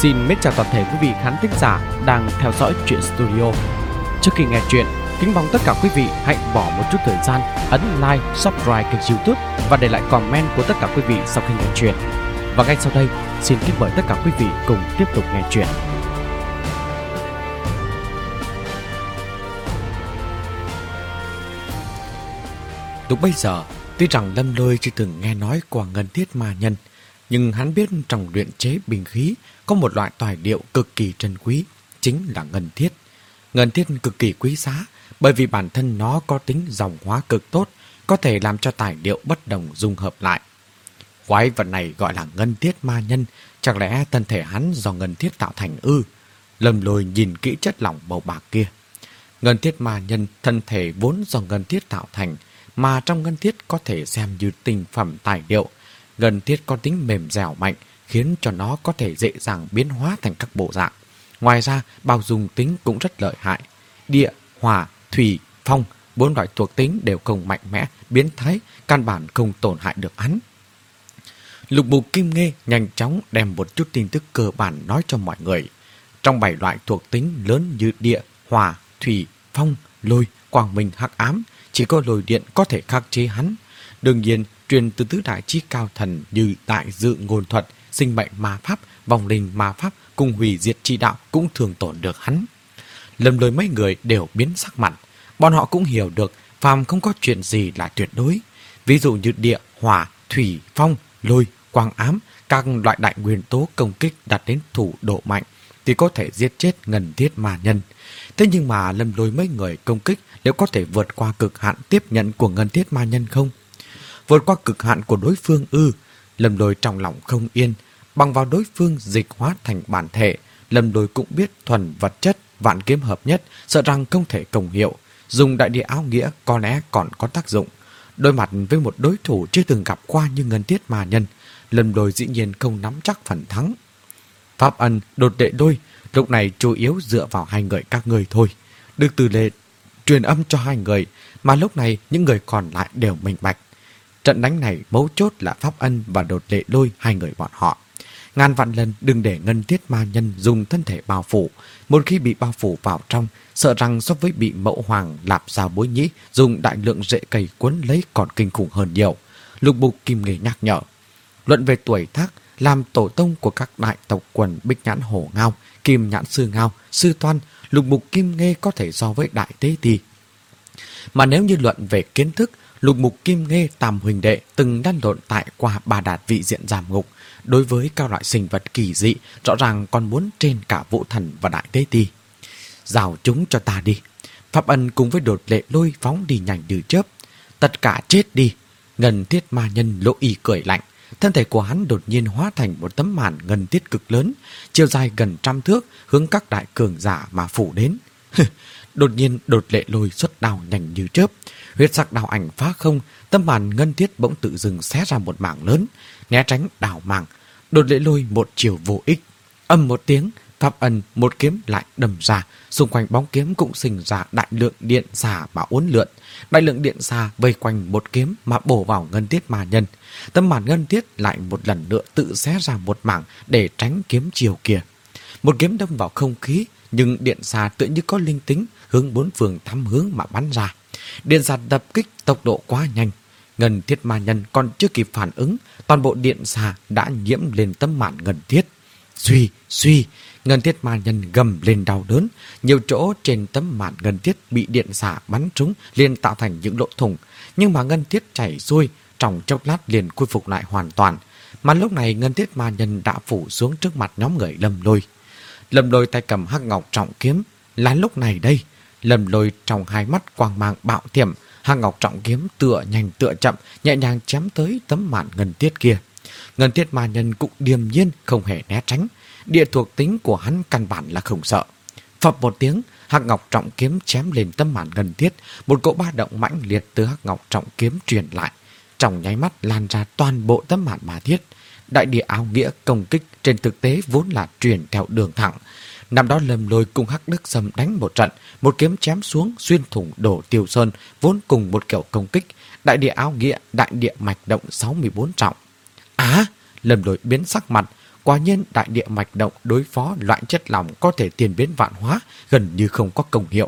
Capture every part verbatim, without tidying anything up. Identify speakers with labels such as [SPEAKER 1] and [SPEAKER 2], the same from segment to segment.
[SPEAKER 1] Xin mến chào toàn thể quý vị khán thính giả đang theo dõi Truyện Studio. Trước khi nghe chuyện, kính mong tất cả quý vị hãy bỏ một chút thời gian ấn like, subscribe kênh YouTube và để lại comment của tất cả quý vị sau khi nghe chuyện. Và ngay sau đây, xin kính mời tất cả quý vị cùng tiếp tục nghe chuyện. Lúc bây giờ, tuy rằng Lâm Lôi chưa từng nghe nói qua ngân thiết ma nhân, nhưng hắn biết trong luyện chế binh khí có một loại tài liệu cực kỳ trân quý, chính là ngân thiết. Ngân thiết cực kỳ quý giá bởi vì bản thân nó có tính dòng hóa cực tốt, có thể làm cho tài liệu bất đồng dung hợp lại. Quái vật này gọi là ngân thiết ma nhân, chẳng lẽ thân thể hắn do ngân thiết tạo thành ư? Lâm Lôi nhìn kỹ chất lỏng màu bạc kia. Ngân thiết ma nhân thân thể vốn do ngân thiết tạo thành, mà trong ngân thiết có thể xem như tinh phẩm tài liệu. Ngân thiết có tính mềm dẻo mạnh, khiến cho nó có thể dễ dàng biến hóa thành các bộ dạng. Ngoài ra, bao dung tính cũng rất lợi hại. Địa, hỏa, thủy, phong, bốn loại thuộc tính đều không mạnh mẽ, biến thái, căn bản không tổn hại được hắn. Lục Mục Kim Nghê nhanh chóng đem một chút tin tức cơ bản nói cho mọi người. Trong bảy loại thuộc tính lớn như địa, hỏa, thủy, phong, lôi, quang minh, hắc ám, chỉ có lôi điện có thể khắc chế hắn. Đương nhiên, truyền từ tứ đại chí cao thần như đại dự ngôn thuật, sinh mệnh ma pháp, vòng linh ma pháp cùng hủy diệt chi đạo cũng thường tổn được hắn. Lâm Lôi mấy người đều biến sắc mặt. Bọn họ cũng hiểu được phàm không có chuyện gì là tuyệt đối. Ví dụ như địa, hỏa, thủy, phong, lôi, quang ám, các loại đại nguyên tố công kích đạt đến thủ độ mạnh thì có thể giết chết ngân thiết ma nhân. Thế nhưng mà Lâm Lôi mấy người công kích liệu có thể vượt qua cực hạn tiếp nhận của ngân thiết ma nhân không? Vượt qua cực hạn của đối phương ư? Lâm Lôi trong lòng không yên. Bằng vào đối phương dịch hóa thành bản thể, Lâm Lôi cũng biết thuần vật chất vạn kiếm hợp nhất sợ rằng không thể công hiệu. Dùng đại địa áo nghĩa có lẽ còn có tác dụng. Đối mặt với một đối thủ chưa từng gặp qua như ngân thiết ma nhân, Lâm Lôi dĩ nhiên không nắm chắc phần thắng. Pháp Ân, Đột Đệ Đôi lúc này chủ yếu dựa vào hai người các người thôi. Được Từ Lệ truyền âm cho hai người, mà lúc này những người còn lại đều minh bạch. Trận đánh này mấu chốt là Pháp Ân và Đột Lệ Lôi hai người bọn họ. Ngàn vạn lần đừng để ngân thiết ma nhân dùng thân thể bao phủ. Một khi bị bao phủ vào trong, sợ rằng so với bị Mẫu Hoàng Lạp Giao Bối Nhĩ dùng đại lượng rễ cây cuốn lấy còn kinh khủng hơn nhiều. Lục Mục Kim Nghê nhắc nhở. Luận về tuổi tác, làm tổ tông của các đại tộc quần Bích Nhãn Hổ Ngao, Kim Nhãn Sư Ngao, Sư Toan, Lục Mục Kim Nghê có thể so với Đại Tế Ti. Mà nếu như luận về kiến thức, Lục Mục Kim Nghê tam huỳnh đệ từng lăn lộn tại qua ba đạt vị diện giam ngục. Đối với các loại sinh vật kỳ dị, rõ ràng còn muốn trên cả Vũ Thần và Đại Tế Ti. Giao chúng cho ta đi. Pháp Ân cùng với Đột Lệ Lôi phóng đi nhanh như chớp. Tất cả chết đi. Ngân thiết ma nhân Lỗ Y cười lạnh. Thân thể của hắn đột nhiên hóa thành một tấm màn ngân thiết cực lớn, chiều dài gần trăm thước, hướng các đại cường giả mà phủ đến. Đột nhiên Đột Lệ Lôi xuất đao nhanh như chớp, huyết sắc đao ảnh phá không, tấm màn ngân thiết bỗng tự dưng xé ra một mảng lớn, né tránh đảo màng. Đột Lệ Lôi một chiều vô ích, âm một tiếng, Pháp Ân một kiếm lại đâm ra, xung quanh bóng kiếm cũng sinh ra đại lượng điện xà mà uốn lượn. Đại lượng điện xà vây quanh một kiếm mà bổ vào ngân thiết ma nhân. Tấm màn ngân thiết lại một lần nữa tự xé ra một mảng để tránh kiếm chiều kia. Một kiếm đâm vào không khí, nhưng điện xà tự như có linh tính, hướng bốn phương thăm hướng mà bắn ra. Điện xà đập kích tốc độ quá nhanh. Ngân thiết ma nhân còn chưa kịp phản ứng, toàn bộ điện xà đã nhiễm lên tấm màn ngân thiết. Suy, suy, ngân thiết ma nhân gầm lên đau đớn. Nhiều chỗ trên tấm màn ngân thiết bị điện xà bắn trúng liền tạo thành những lỗ thủng. Nhưng mà ngân thiết chảy xuôi, trong chốc lát liền khôi phục lại hoàn toàn. Mà lúc này ngân thiết ma nhân đã phủ xuống trước mặt nhóm người Lâm Lôi. Lâm Lôi tay cầm hắc ngọc trọng kiếm. Là lúc này đây, Lâm Lôi trong hai mắt quang mang bạo thiểm, hắc ngọc trọng kiếm tựa nhanh tựa chậm, nhẹ nhàng chém tới tấm màn ngân thiết kia. Ngân thiết ma nhân cũng điềm nhiên không hề né tránh. Địa thuộc tính của hắn căn bản là không sợ. Phập một tiếng, hắc ngọc trọng kiếm chém lên tấm màn ngân thiết, một cỗ ba động mãnh liệt từ hắc ngọc trọng kiếm truyền lại, trong nháy mắt lan ra toàn bộ tấm màn ma thiết. Đại địa áo nghĩa công kích trên thực tế vốn là truyền theo đường thẳng. Năm đó Lâm Lôi cùng Hắc Đức Sâm đánh một trận, một kiếm chém xuống xuyên thủng đổ Tiêu Sơn, vốn cùng một kiểu công kích. Đại địa áo nghĩa, đại địa mạch động sáu mươi bốn trọng. Á, Lâm Lôi biến sắc mặt, Quả nhiên đại địa mạch động đối phó loại chất lỏng có thể tiền biến vạn hóa gần như không có công hiệu.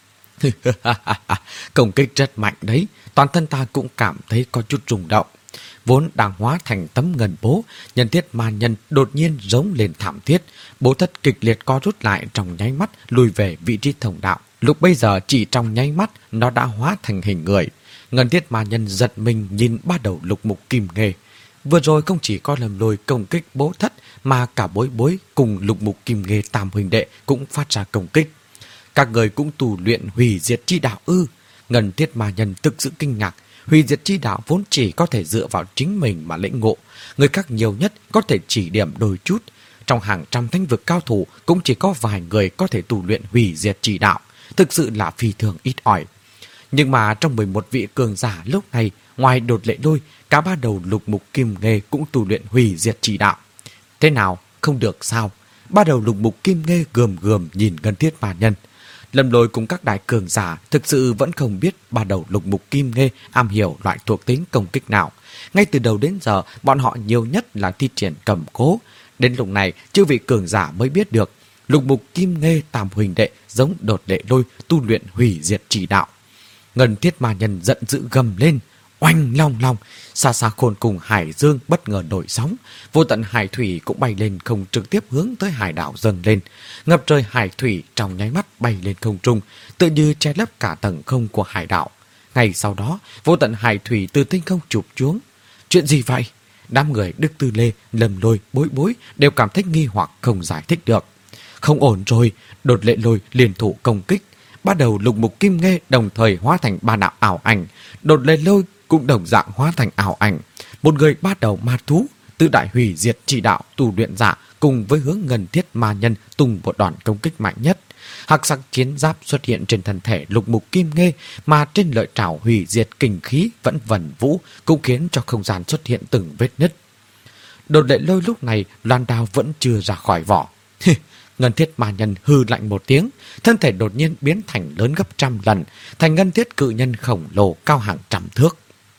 [SPEAKER 1] Công kích rất mạnh đấy, toàn thân ta cũng cảm thấy có chút rung động. Vốn đang hóa thành tấm ngân bố, nhân thiết ma nhân đột nhiên rống lên thảm thiết, bố thất kịch liệt co rút lại trong nháy mắt lùi về vị trí thông đạo. Lúc bây giờ chỉ trong nháy mắt nó đã hóa thành hình người. Ngân thiết ma nhân giật mình nhìn ba đầu lục mục kim nghê. Vừa rồi không chỉ có Lâm Lôi công kích bố thất mà cả bối bối cùng lục mục kim nghê tam huynh đệ cũng phát ra công kích. Các người cũng tù luyện hủy diệt chi đạo ư? Ngân thiết ma nhân thực sự kinh ngạc. Hủy diệt chi đạo vốn chỉ có thể dựa vào chính mình mà lĩnh ngộ. Người khác nhiều nhất có thể chỉ điểm đôi chút. Trong hàng trăm thánh vực cao thủ cũng chỉ có vài người có thể tù luyện hủy diệt chi đạo. Thực sự là phi thường ít ỏi. Nhưng mà trong mười một vị cường giả lúc này, ngoài Đột Lệ Lôi, cả ba đầu lục mục kim nghê cũng tu luyện hủy diệt chỉ đạo. Thế nào? Không được sao? Ba đầu lục mục kim nghê gườm gườm nhìn Ngân thiết ma nhân. Lâm Lôi cùng các đại cường giả thực sự vẫn không biết ba đầu lục mục kim nghê am hiểu loại thuộc tính công kích nào. Ngay từ đầu đến giờ, bọn họ nhiều nhất là thi triển cầm cố. Đến lúc này, chư vị cường giả mới biết được lục mục kim nghê tam huỳnh đệ giống Đột Lệ Lôi tu luyện hủy diệt chỉ đạo. Ngân thiết ma nhân giận dữ gầm lên, oanh long long, xa xa khôn cùng hải dương bất ngờ nổi sóng, vô tận hải thủy cũng bay lên không trực tiếp hướng tới hải đảo dâng lên. Ngập trời hải thủy trong nháy mắt bay lên không trung, tự như che lấp cả tầng không của hải đảo. Ngay sau đó, vô tận hải thủy từ tinh không chụp xuống. Chuyện gì vậy? Đám người Đức Tư Lê, Lâm Lôi, Bối Bối đều cảm thấy nghi hoặc không giải thích được. Không ổn rồi, Đột Lệ Lôi liên thủ công kích. Ba đầu lục mục kim nghê đồng thời hóa thành ba đạo ảo ảnh. Đột Lệ Lôi cũng đồng dạng hóa thành ảo ảnh. Một người ba đầu ma thú, tự đại hủy diệt chỉ đạo tu luyện giả cùng với hướng Ngân thiết ma nhân tung một đòn công kích mạnh nhất. Hắc sắc chiến giáp xuất hiện trên thân thể lục mục kim nghê, mà trên lợi trảo hủy diệt kình khí vẫn vần vũ, cũng khiến cho không gian xuất hiện từng vết nứt. Đột Lệ Lôi lúc này loan đao vẫn chưa ra khỏi vỏ. Ngân thiết ma nhân hư lạnh một tiếng, thân thể đột nhiên biến thành lớn gấp trăm lần, thành ngân thiết cự nhân khổng lồ cao hàng trăm thước.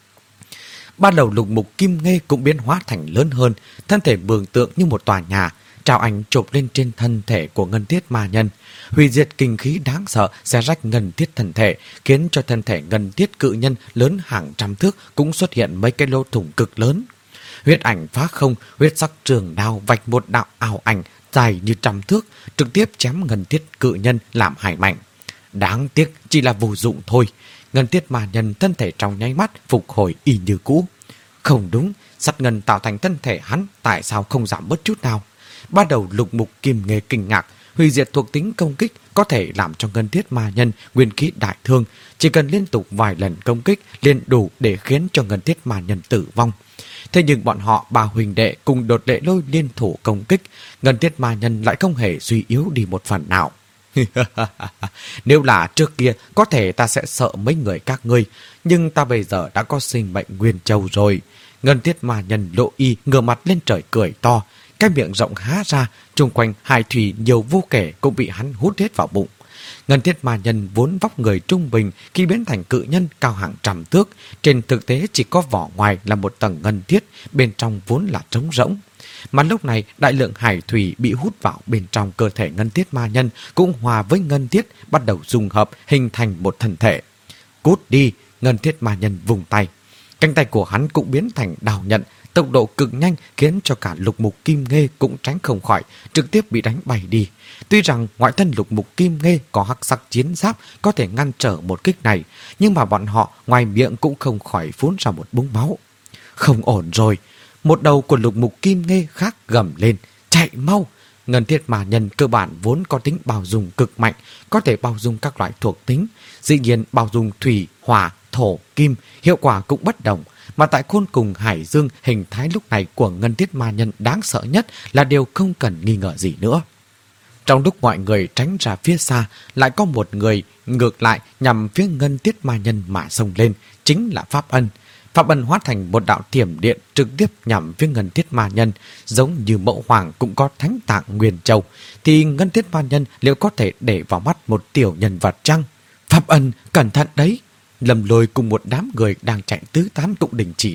[SPEAKER 1] Ba đầu lục mục kim nghê cũng biến hóa thành lớn hơn, thân thể mường tượng như một tòa nhà, trào ảnh chộp lên trên thân thể của ngân thiết ma nhân. Hủy diệt kinh khí đáng sợ xé rách ngân thiết thân thể, khiến cho thân thể ngân thiết cự nhân lớn hàng trăm thước cũng xuất hiện mấy cái lỗ thủng cực lớn. Huyết ảnh phá không, huyết sắc trường đao vạch một đạo ảo ảnh dài như trăm thước, trực tiếp chém ngân thiết cự nhân làm hải mảnh. Đáng tiếc chỉ là vô dụng thôi. Ngân thiết ma nhân thân thể trong nháy mắt phục hồi y như cũ. Không đúng, sắt ngân tạo thành thân thể hắn tại sao không giảm bớt chút nào? Ba đầu lục mục kim nghê kinh ngạc, hủy diệt thuộc tính công kích có thể làm cho ngân thiết ma nhân nguyên khí đại thương, chỉ cần liên tục vài lần công kích liền đủ để khiến cho ngân thiết ma nhân tử vong. Thế nhưng bọn họ ba huynh đệ cùng Đột Lệ Lôi liên thủ công kích, ngân thiết ma nhân lại không hề suy yếu đi một phần nào. Nếu là trước kia có thể ta sẽ sợ mấy người các ngươi, nhưng ta bây giờ đã có sinh mệnh nguyên châu rồi. Ngân thiết ma nhân lộ y ngửa mặt lên trời cười to, cái miệng rộng há ra, chung quanh hải thủy nhiều vô kể cũng bị hắn hút hết vào bụng. Ngân thiết ma nhân vốn vóc người trung bình, khi biến thành cự nhân cao hàng trăm thước, trên thực tế chỉ có vỏ ngoài là một tầng ngân thiết, bên trong vốn là trống rỗng. Mà lúc này đại lượng hải thủy bị hút vào bên trong cơ thể ngân thiết ma nhân cũng hòa với ngân thiết bắt đầu dung hợp hình thành một thân thể. Cút đi! Ngân thiết ma nhân vùng tay. Cánh tay của hắn cũng biến thành đào nhận, tốc độ cực nhanh khiến cho cả lục mục kim nghê cũng tránh không khỏi, trực tiếp bị đánh bay đi. Tuy rằng ngoại thân lục mục kim nghê có hắc sắc chiến giáp có thể ngăn trở một kích này, nhưng mà bọn họ ngoài miệng cũng không khỏi phun ra một búng máu. Không ổn rồi! Một đầu của lục mục kim nghê khác gầm lên, chạy mau! Ngân thiết ma nhân cơ bản vốn có tính bao dung cực mạnh, có thể bao dung các loại thuộc tính, dĩ nhiên bao dung thủy, hỏa, thổ, kim, hiệu quả cũng bất đồng. Mà tại khôn cùng hải dương, hình thái lúc này của ngân thiết ma nhân đáng sợ nhất là điều không cần nghi ngờ gì nữa. Trong lúc mọi người tránh ra phía xa, lại có một người ngược lại nhằm phía ngân thiết ma nhân mà xông lên, chính là Pháp Ân. Pháp Ân hóa thành một đạo thiểm điện trực tiếp nhằm phía ngân thiết ma nhân, giống như Mẫu Hoàng cũng có thánh tạng Nguyên Châu, thì ngân thiết ma nhân liệu có thể để vào mắt một tiểu nhân vật chăng? Pháp Ân, cẩn thận đấy! Lâm Lôi cùng một đám người đang chạy tứ tán cũng đình chỉ lại,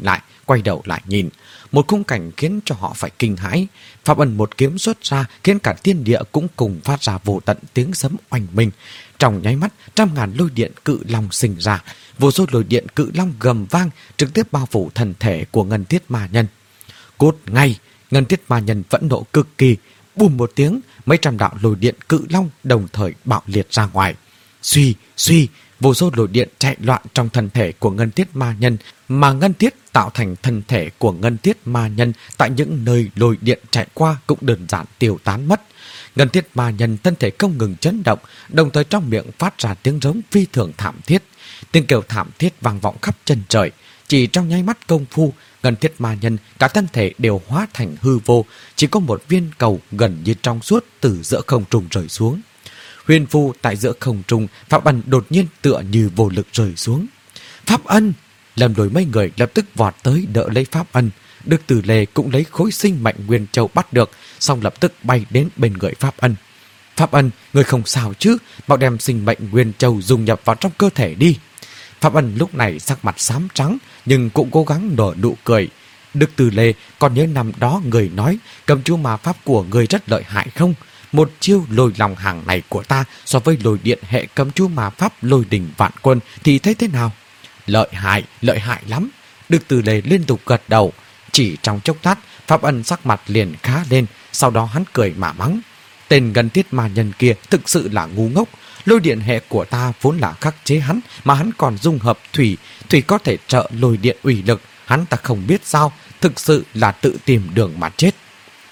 [SPEAKER 1] quay đầu lại nhìn. Một khung cảnh khiến cho họ phải kinh hãi. Pháp Ân một kiếm xuất ra khiến cả thiên địa cũng cùng phát ra vô tận tiếng sấm oanh minh. Trong nháy mắt, trăm ngàn lôi điện cự long sinh ra. Vô số lôi điện cự long gầm vang trực tiếp bao phủ thân thể của Ngân Thiết Ma Nhân. Cốt ngay, Ngân Thiết Ma Nhân phẫn nộ cực kỳ. Bùm một tiếng, mấy trăm đạo lôi điện cự long đồng thời bạo liệt ra ngoài. Suy, suy, vô số lôi điện chạy loạn trong thân thể của Ngân Thiết Ma Nhân, mà Ngân Thiết tạo thành thân thể của Ngân Thiết Ma Nhân tại những nơi lôi điện chạy qua cũng đơn giản tiêu tán mất. Ngân Thiết Ma Nhân thân thể không ngừng chấn động, đồng thời trong miệng phát ra tiếng rống phi thường thảm thiết. Tiếng kêu thảm thiết vang vọng khắp chân trời. Chỉ trong nháy mắt công phu, Ngân Thiết Ma Nhân cả thân thể đều hóa thành hư vô, chỉ có một viên cầu gần như trong suốt từ giữa không trung rơi xuống. Huyền phù tại giữa không trung, Pháp Ân đột nhiên tựa như vô lực rơi xuống. Pháp Ân! Lâm Lôi mấy người lập tức vọt tới đỡ lấy Pháp Ân. Đức Từ Lê cũng lấy khối sinh mệnh Nguyên Châu bắt được, xong lập tức bay đến bên người Pháp Ân. Pháp Ân, người không sao chứ? Mau đem sinh mệnh Nguyên Châu dung nhập vào trong cơ thể đi. Pháp Ân lúc này sắc mặt xám trắng, nhưng cũng cố gắng nở nụ cười. Đức Từ Lê, còn nhớ năm đó người nói cầm chú ma pháp của người rất lợi hại không? Một chiêu lôi lòng hàng này của ta so với lôi điện hệ cấm chú ma pháp lôi đình vạn quân thì thấy thế nào? Lợi hại, lợi hại lắm. Đức Từ Lê liên tục gật đầu. Chỉ trong chốc lát, Pháp Ân sắc mặt liền khá lên, sau đó hắn cười mà mắng. Tên Ngân Thiết Ma Nhân kia thực sự là ngu ngốc. Lôi điện hệ của ta vốn là khắc chế hắn, mà hắn còn dung hợp thủy. Thủy có thể trợ lôi điện uy lực. Hắn ta không biết sao, thực sự là tự tìm đường mà chết.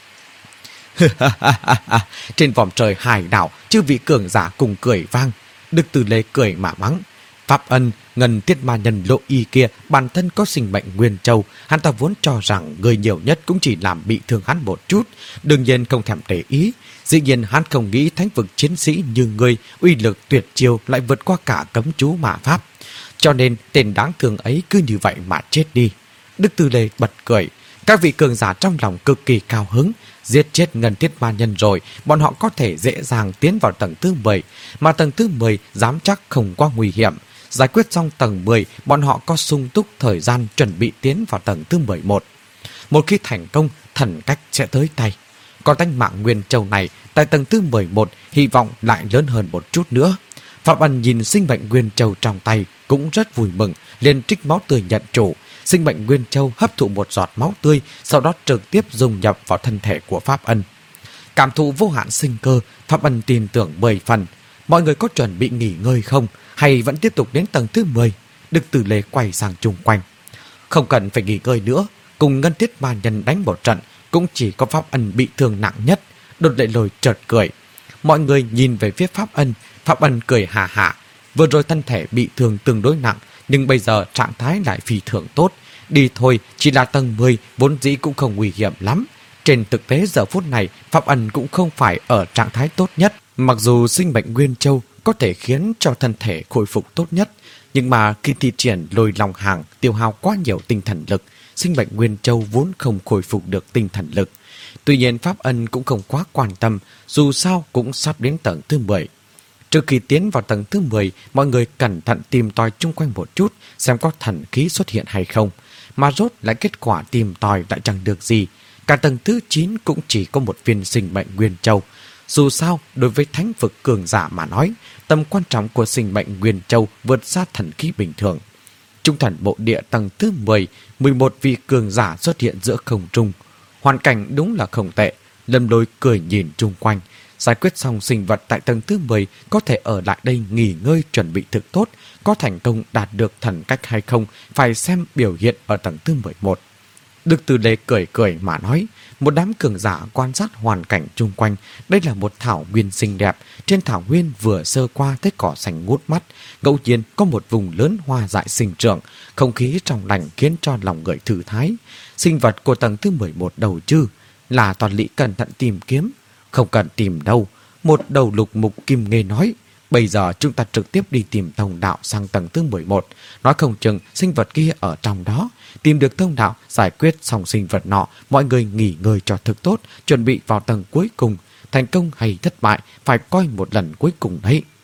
[SPEAKER 1] Trên vòm trời hải đảo, chư vị cường giả cùng cười vang. Đức Từ Lê cười mà mắng. Pháp Ân, Ngân Thiết Ma Nhân Lộ Y kia bản thân có sinh mệnh Nguyên Châu, hắn ta vốn cho rằng người nhiều nhất cũng chỉ làm bị thương hắn một chút, đương nhiên không thèm để ý. Dĩ nhiên hắn không nghĩ thánh vực chiến sĩ như người uy lực tuyệt chiêu lại vượt qua cả cấm chú ma pháp, cho nên tên đáng thương ấy cứ như vậy mà chết đi. Đức Từ Lê bật cười. Các vị cường giả trong lòng cực kỳ cao hứng. Giết chết Ngân Thiết Ma Nhân rồi, bọn họ có thể dễ dàng tiến vào tầng thứ mười, mà tầng thứ mười dám chắc không quá nguy hiểm. Giải quyết xong tầng mười, bọn họ có sung túc thời gian chuẩn bị tiến vào tầng thứ mười một. Một khi thành công, thần cách sẽ tới tay. Còn tánh mạng Nguyên Châu này, tại tầng thứ mười một, hy vọng lại lớn hơn một chút nữa. Phạm Ân nhìn sinh mệnh Nguyên Châu trong tay, cũng rất vui mừng, liền trích máu tươi nhận chủ. Sinh mệnh Nguyên Châu hấp thụ một giọt máu tươi, sau đó trực tiếp dung nhập vào thân thể của Pháp Ân. Cảm thụ vô hạn sinh cơ, Pháp Ân tin tưởng mười phần. Mọi người có chuẩn bị nghỉ ngơi không? Hay vẫn tiếp tục đến tầng thứ mười? Đức Từ Lê quay sang chung quanh. Không cần phải nghỉ ngơi nữa, cùng Ngân Thiết Ma Nhân đánh một trận, cũng chỉ có Pháp Ân bị thương nặng nhất. Đột Lệ Lôi chợt cười. Mọi người nhìn về phía Pháp Ân, Pháp Ân cười hà hà. Vừa rồi thân thể bị thương tương đối nặng, nhưng bây giờ trạng thái lại phi thường tốt. Đi thôi, chỉ là tầng mười, vốn dĩ cũng không nguy hiểm lắm. Trên thực tế giờ phút này, Pháp Ân cũng không phải ở trạng thái tốt nhất. Mặc dù sinh mệnh Nguyên Châu có thể khiến cho thân thể khôi phục tốt nhất, nhưng mà khi thi triển lôi lòng hàng tiêu hao quá nhiều tinh thần lực, sinh mệnh Nguyên Châu vốn không khôi phục được tinh thần lực. Tuy nhiên Pháp Ân cũng không quá quan tâm, dù sao cũng sắp đến tầng thứ mười. Trước khi tiến vào tầng thứ mười, mọi người cẩn thận tìm tòi chung quanh một chút, xem có thần khí xuất hiện hay không. Mà rốt lại kết quả tìm tòi lại chẳng được gì. Cả tầng thứ chín cũng chỉ có một viên sinh mệnh Nguyên Châu. Dù sao, đối với thánh vực cường giả mà nói, tầm quan trọng của sinh mệnh Nguyên Châu vượt xa thần khí bình thường. Trung thần bộ địa tầng thứ mười, mười một vị cường giả xuất hiện giữa không trung. Hoàn cảnh đúng là không tệ. Lâm Lôi cười nhìn chung quanh. Giải quyết xong sinh vật tại tầng thứ mười, có thể ở lại đây nghỉ ngơi chuẩn bị thực tốt. Có thành công đạt được thần cách hay không, phải xem biểu hiện ở tầng thứ mười một. Đức Từ Lê cười cười mà nói. Một đám cường giả quan sát hoàn cảnh chung quanh. Đây là một thảo nguyên xinh đẹp. Trên thảo nguyên vừa sơ qua thấy cỏ xanh ngút mắt. Ngẫu nhiên có một vùng lớn hoa dại sinh trưởng. Không khí trong lành khiến cho lòng người thư thái. Sinh vật của tầng thứ mười một đầu chứ? Là Toàn Lý cẩn thận tìm kiếm. Không cần tìm đâu. Một đầu lục mục kim nghê nói. Bây giờ chúng ta trực tiếp đi tìm thông đạo sang tầng thứ mười một. Nói không chừng sinh vật kia ở trong đó. Tìm được thông đạo, giải quyết xong sinh vật nọ, mọi người nghỉ ngơi cho thực tốt, chuẩn bị vào tầng cuối cùng. Thành công hay thất bại, phải coi một lần cuối cùng đấy.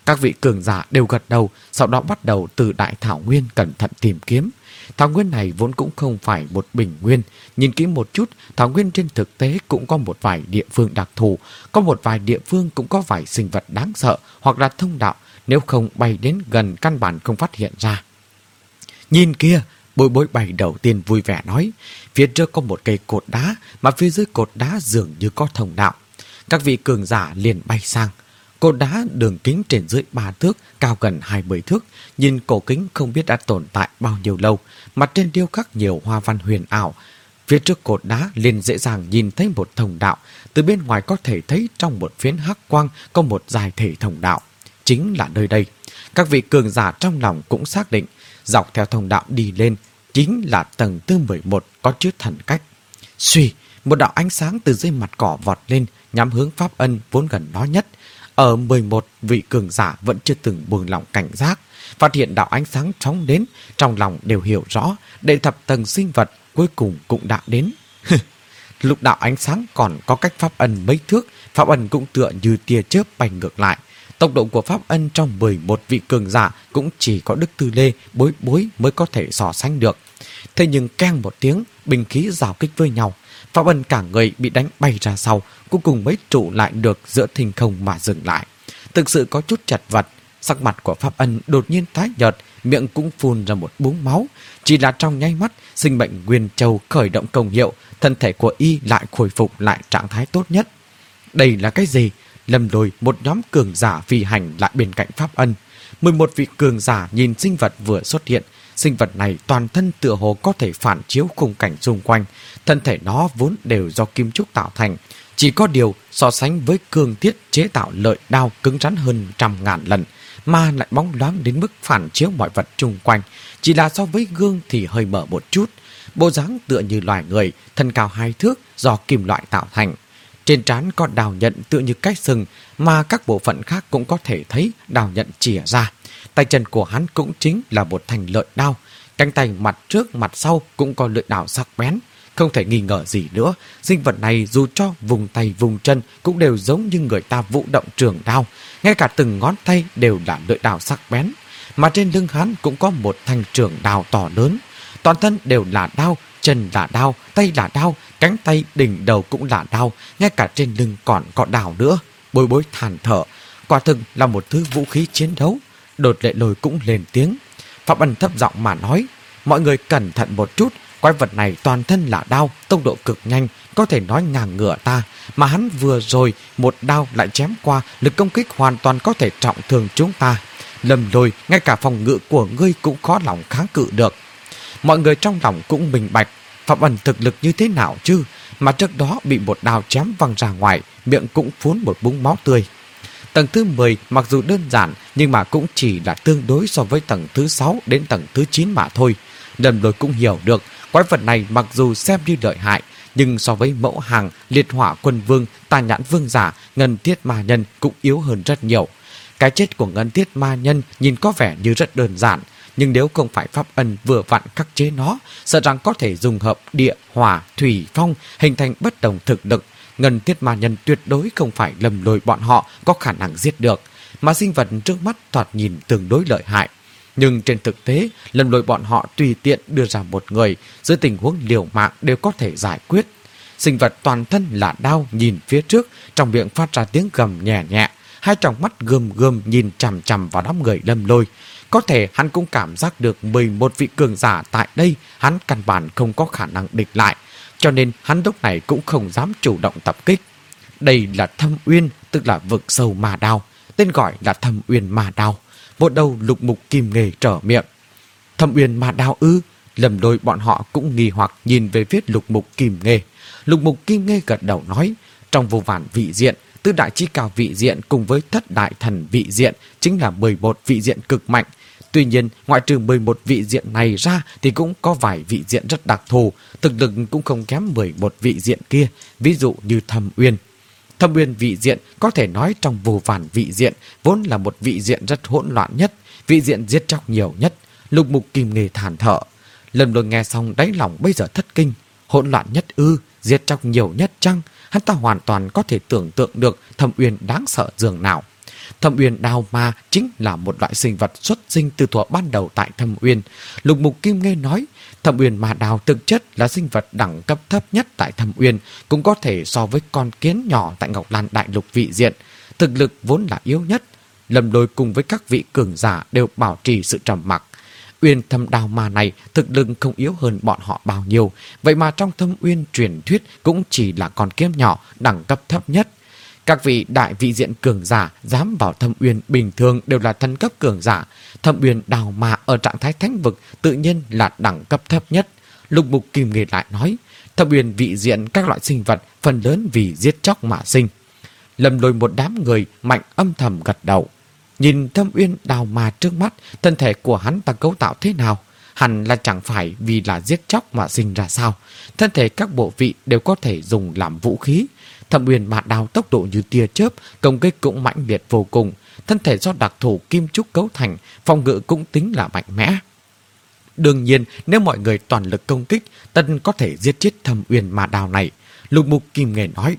[SPEAKER 1] Các vị cường giả đều gật đầu, sau đó bắt đầu từ đại thảo nguyên cẩn thận tìm kiếm. Thảo nguyên này vốn cũng không phải một bình nguyên. Nhìn kỹ một chút, thảo nguyên trên thực tế cũng có một vài địa phương đặc thù. Có một vài địa phương cũng có vài sinh vật đáng sợ hoặc là thông đạo. Nếu không bay đến gần căn bản không phát hiện ra. Nhìn kia, Bối Bối bay đầu tiên vui vẻ nói. Phía trước có một cây cột đá, mà phía dưới cột đá dường như có thông đạo. Các vị cường giả liền bay sang. Cột đá đường kính trên dưới ba thước, cao gần hai mươi thước. Nhìn cổ kính không biết đã tồn tại bao nhiêu lâu. Mặt trên điêu khắc nhiều hoa văn huyền ảo. Phía trước cột đá liền dễ dàng nhìn thấy một thông đạo. Từ bên ngoài có thể thấy trong một phiến hắc quang có một dài thể thông đạo. Chính là nơi đây. Các vị cường giả trong lòng cũng xác định, dọc theo thông đạo đi lên chính là tầng thứ mười một có chứa thần cách. Suy, một đạo ánh sáng từ dưới mặt cỏ vọt lên, nhắm hướng Pháp Ân vốn gần đó nhất. Ở mười một vị cường giả vẫn chưa từng buông lỏng cảnh giác, phát hiện đạo ánh sáng chóng đến, trong lòng đều hiểu rõ, đệ thập tầng sinh vật cuối cùng cũng đã đến. Lúc đạo ánh sáng còn có cách Pháp Ân mấy thước, Pháp Ân cũng tựa như tia chớp bay ngược lại. Tốc độ của Pháp Ân trong mười một vị cường giả cũng chỉ có Đức Tư Lê, Bối Bối mới có thể so sánh được. Thế nhưng keng một tiếng, binh khí giao kích với nhau. Pháp Ân cả người bị đánh bay ra sau, cuối cùng mới trụ lại được giữa thinh không mà dừng lại. Thực sự có chút chật vật, sắc mặt của Pháp Ân đột nhiên tái nhợt, miệng cũng phun ra một búng máu. Chỉ là trong nháy mắt, sinh mệnh Nguyên Châu khởi động công hiệu, thân thể của y lại khôi phục lại trạng thái tốt nhất. Đây là cái gì? Lâm Lôi một nhóm cường giả phi hành lại bên cạnh Pháp Ân. mười một vị cường giả nhìn sinh vật vừa xuất hiện. Sinh vật này toàn thân tựa hồ có thể phản chiếu khung cảnh xung quanh. Thân thể nó vốn đều do kim trúc tạo thành. Chỉ có điều so sánh với cương thiết chế tạo lợi đao cứng rắn hơn trăm ngàn lần, mà lại bóng loáng đến mức phản chiếu mọi vật xung quanh. Chỉ là so với gương thì hơi mở một chút. Bộ dáng tựa như loài người, thân cao hai thước do kim loại tạo thành. Trên trán có đào nhận tựa như cái sừng, mà các bộ phận khác cũng có thể thấy đào nhận chìa ra. Tay chân của hắn cũng chính là một thanh lợi đao. Cánh tay mặt trước mặt sau cũng có lưỡi đao sắc bén. Không thể nghi ngờ gì nữa, sinh vật này dù cho vùng tay vùng chân cũng đều giống như người ta vũ động trường đao. Ngay cả từng ngón tay đều là lưỡi đao sắc bén. Mà trên lưng hắn cũng có một thanh trường đao to lớn. Toàn thân đều là đao, chân là đao, tay là đao, cánh tay đỉnh đầu cũng là đao, ngay cả trên lưng còn có đao nữa. Bối Bối than thở, quả thực là một thứ vũ khí chiến đấu. Đột Lệ Lôi cũng lên tiếng. Pháp Ân thấp giọng mà nói, mọi người cẩn thận một chút, quái vật này toàn thân là đao, tốc độ cực nhanh, có thể nói ngang ngửa ta, mà hắn vừa rồi một đao lại chém qua, lực công kích hoàn toàn có thể trọng thương chúng ta. Lâm Lôi, ngay cả phòng ngự của ngươi cũng khó lòng kháng cự được. Mọi người trong lòng cũng minh bạch, Pháp Ân thực lực như thế nào chứ, mà trước đó bị một đao chém văng ra ngoài, miệng cũng phun một búng máu tươi. Tầng thứ mười mặc dù đơn giản nhưng mà cũng chỉ là tương đối so với tầng thứ sáu đến tầng thứ chín mà thôi. Lâm Lôi cũng hiểu được, quái vật này mặc dù xem như lợi hại, nhưng so với mẫu hàng liệt hỏa quân vương, tà nhãn vương giả, ngân thiết ma nhân cũng yếu hơn rất nhiều. Cái chết của ngân thiết ma nhân nhìn có vẻ như rất đơn giản, nhưng nếu không phải Pháp Ân vừa vặn khắc chế nó, sợ rằng có thể dùng hợp địa, hỏa, thủy, phong, hình thành bất đồng thực lực. Ngân thiết ma nhân tuyệt đối không phải Lâm Lôi bọn họ có khả năng giết được, mà sinh vật trước mắt thoạt nhìn tương đối lợi hại. Nhưng trên thực tế, Lâm Lôi bọn họ tùy tiện đưa ra một người, dưới tình huống liều mạng đều có thể giải quyết. Sinh vật toàn thân là đao nhìn phía trước, trong miệng phát ra tiếng gầm nhẹ nhẹ, hai tròng mắt gườm gườm nhìn chằm chằm vào đám người Lâm Lôi. Có thể hắn cũng cảm giác được mười một vị cường giả tại đây, hắn căn bản không có khả năng địch lại, cho nên hắn lúc này cũng không dám chủ động tập kích. Đây là Thâm Uyên, tức là vực sâu ma đao, tên gọi là Thâm Uyên ma đao. Một đầu Lục Mục Kim Nghề trở miệng. Thâm Uyên ma đao ư? Lâm Lôi bọn họ cũng nghi hoặc nhìn về phía Lục Mục Kim Nghề. Lục Mục Kim Nghề gật đầu nói, trong vô vàn vị diện, tứ đại chí cao vị diện cùng với thất đại thần vị diện chính là mười một vị diện cực mạnh. Tuy nhiên, ngoại trừ mười một vị diện này ra thì cũng có vài vị diện rất đặc thù, thực lực cũng không kém mười một vị diện kia, ví dụ như Thâm Uyên. Thâm Uyên vị diện có thể nói trong vô vàn vị diện vốn là một vị diện rất hỗn loạn nhất, vị diện giết chóc nhiều nhất. Lục Mục Kim Nghề than thở. Lâm Lôi nghe xong đáy lòng bây giờ thất kinh. Hỗn loạn nhất ư? Giết chóc nhiều nhất chăng? Hắn ta hoàn toàn có thể tưởng tượng được Thâm Uyên đáng sợ dường nào. Thâm Uyên đao ma chính là một loại sinh vật xuất sinh từ thuở ban đầu tại Thâm Uyên. Lục Mục Kim Nghe nói, Thâm Uyên ma đao thực chất là sinh vật đẳng cấp thấp nhất tại Thâm Uyên, cũng có thể so với con kiến nhỏ tại Ngọc Lan Đại Lục vị diện. Thực lực vốn là yếu nhất. Lâm Lôi cùng với các vị cường giả đều bảo trì sự trầm mặc. Uyên thâm đao ma này thực lực không yếu hơn bọn họ bao nhiêu, vậy mà trong Thâm Uyên truyền thuyết cũng chỉ là con kiếm nhỏ đẳng cấp thấp nhất. Các vị đại vị diện cường giả dám vào Thâm Uyên bình thường đều là thân cấp cường giả. Thâm Uyên đao ma ở trạng thái thánh vực tự nhiên là đẳng cấp thấp nhất. Lục Mục Kim Nghe lại nói, Thâm Uyên vị diện các loại sinh vật phần lớn vì giết chóc mà sinh. Lâm Lôi một đám người mạnh âm thầm gật đầu. Nhìn Thâm Uyên đao ma trước mắt, thân thể của hắn ta cấu tạo thế nào? Hẳn là chẳng phải vì là giết chóc mà sinh ra sao? Thân thể các bộ vị đều có thể dùng làm vũ khí. Thâm Uyên ma đao tốc độ như tia chớp, công kích cũng mãnh liệt vô cùng. Thân thể do đặc thù kim trúc cấu thành, phòng ngự cũng tính là mạnh mẽ. Đương nhiên, nếu mọi người toàn lực công kích, tân có thể giết chết Thâm Uyên ma đao này. Lục Mục Kim Nghe nói.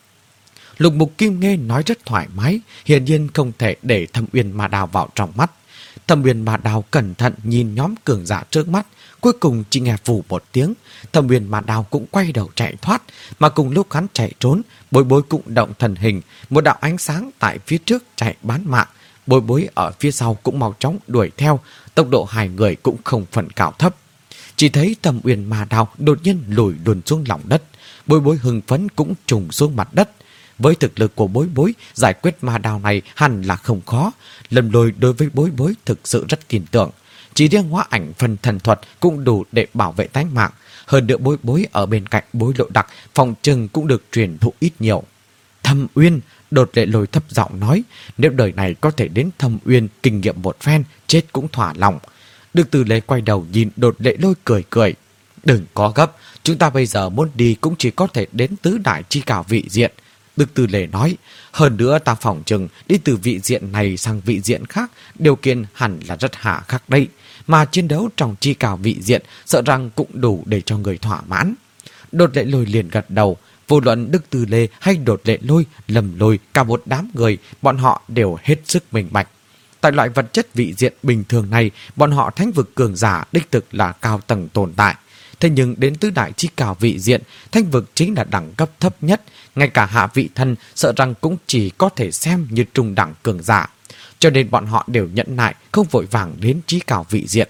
[SPEAKER 1] Lục Mục Kim Nghe nói rất thoải mái, hiển nhiên không thể để Thâm Uyên ma đao vào trong mắt. Thâm Uyên ma đao cẩn thận nhìn nhóm cường giả trước mắt, cuối cùng chỉ nghe phù một tiếng, Thâm Uyên ma đao cũng quay đầu chạy thoát, mà cùng lúc hắn chạy trốn, Bối Bối cũng động thần hình, một đạo ánh sáng tại phía trước chạy bán mạng, Bối Bối ở phía sau cũng mau chóng đuổi theo, tốc độ hai người cũng không phần cao thấp. Chỉ thấy Thâm Uyên ma đao đột nhiên lùi luồn xuống lòng đất, Bối Bối hưng phấn cũng trùng xuống mặt đất. Với thực lực của Bối Bối, giải quyết ma đao này hẳn là không khó. Lâm Lôi đối với Bối Bối thực sự rất tin tưởng. Chỉ riêng hóa ảnh phần thần thuật cũng đủ để bảo vệ tánh mạng. Hơn nữa Bối Bối ở bên cạnh Bối Lộ Đặc, phòng trừng cũng được truyền thụ ít nhiều. Thâm Uyên, Đột Lệ Lôi thấp giọng nói, nếu đời này có thể đến Thâm Uyên kinh nghiệm một phen, chết cũng thỏa lòng. Được Từ Lê quay đầu nhìn Đột Lệ Lôi cười cười. Đừng có gấp, chúng ta bây giờ muốn đi cũng chỉ có thể đến tứ đại chi cảo vị diện. Đức Từ Lê nói, hơn nữa ta phỏng chừng đi từ vị diện này sang vị diện khác, điều kiện hẳn là rất hạ khắc đây, mà chiến đấu trong chi cảo vị diện sợ rằng cũng đủ để cho người thỏa mãn. Đột Lệ Lôi liền gật đầu, vô luận Đức Từ Lê hay Đột Lệ Lôi, Lâm Lôi, cả một đám người, bọn họ đều hết sức minh bạch. Tại loại vật chất vị diện bình thường này, bọn họ thánh vực cường giả đích thực là cao tầng tồn tại. Thế nhưng đến tứ đại chi cảo vị diện, thánh vực chính là đẳng cấp thấp nhất, ngay cả hạ vị thân sợ rằng cũng chỉ có thể xem như trung đẳng cường giả. Cho nên bọn họ đều nhẫn nại, không vội vàng đến chi cảo vị diện.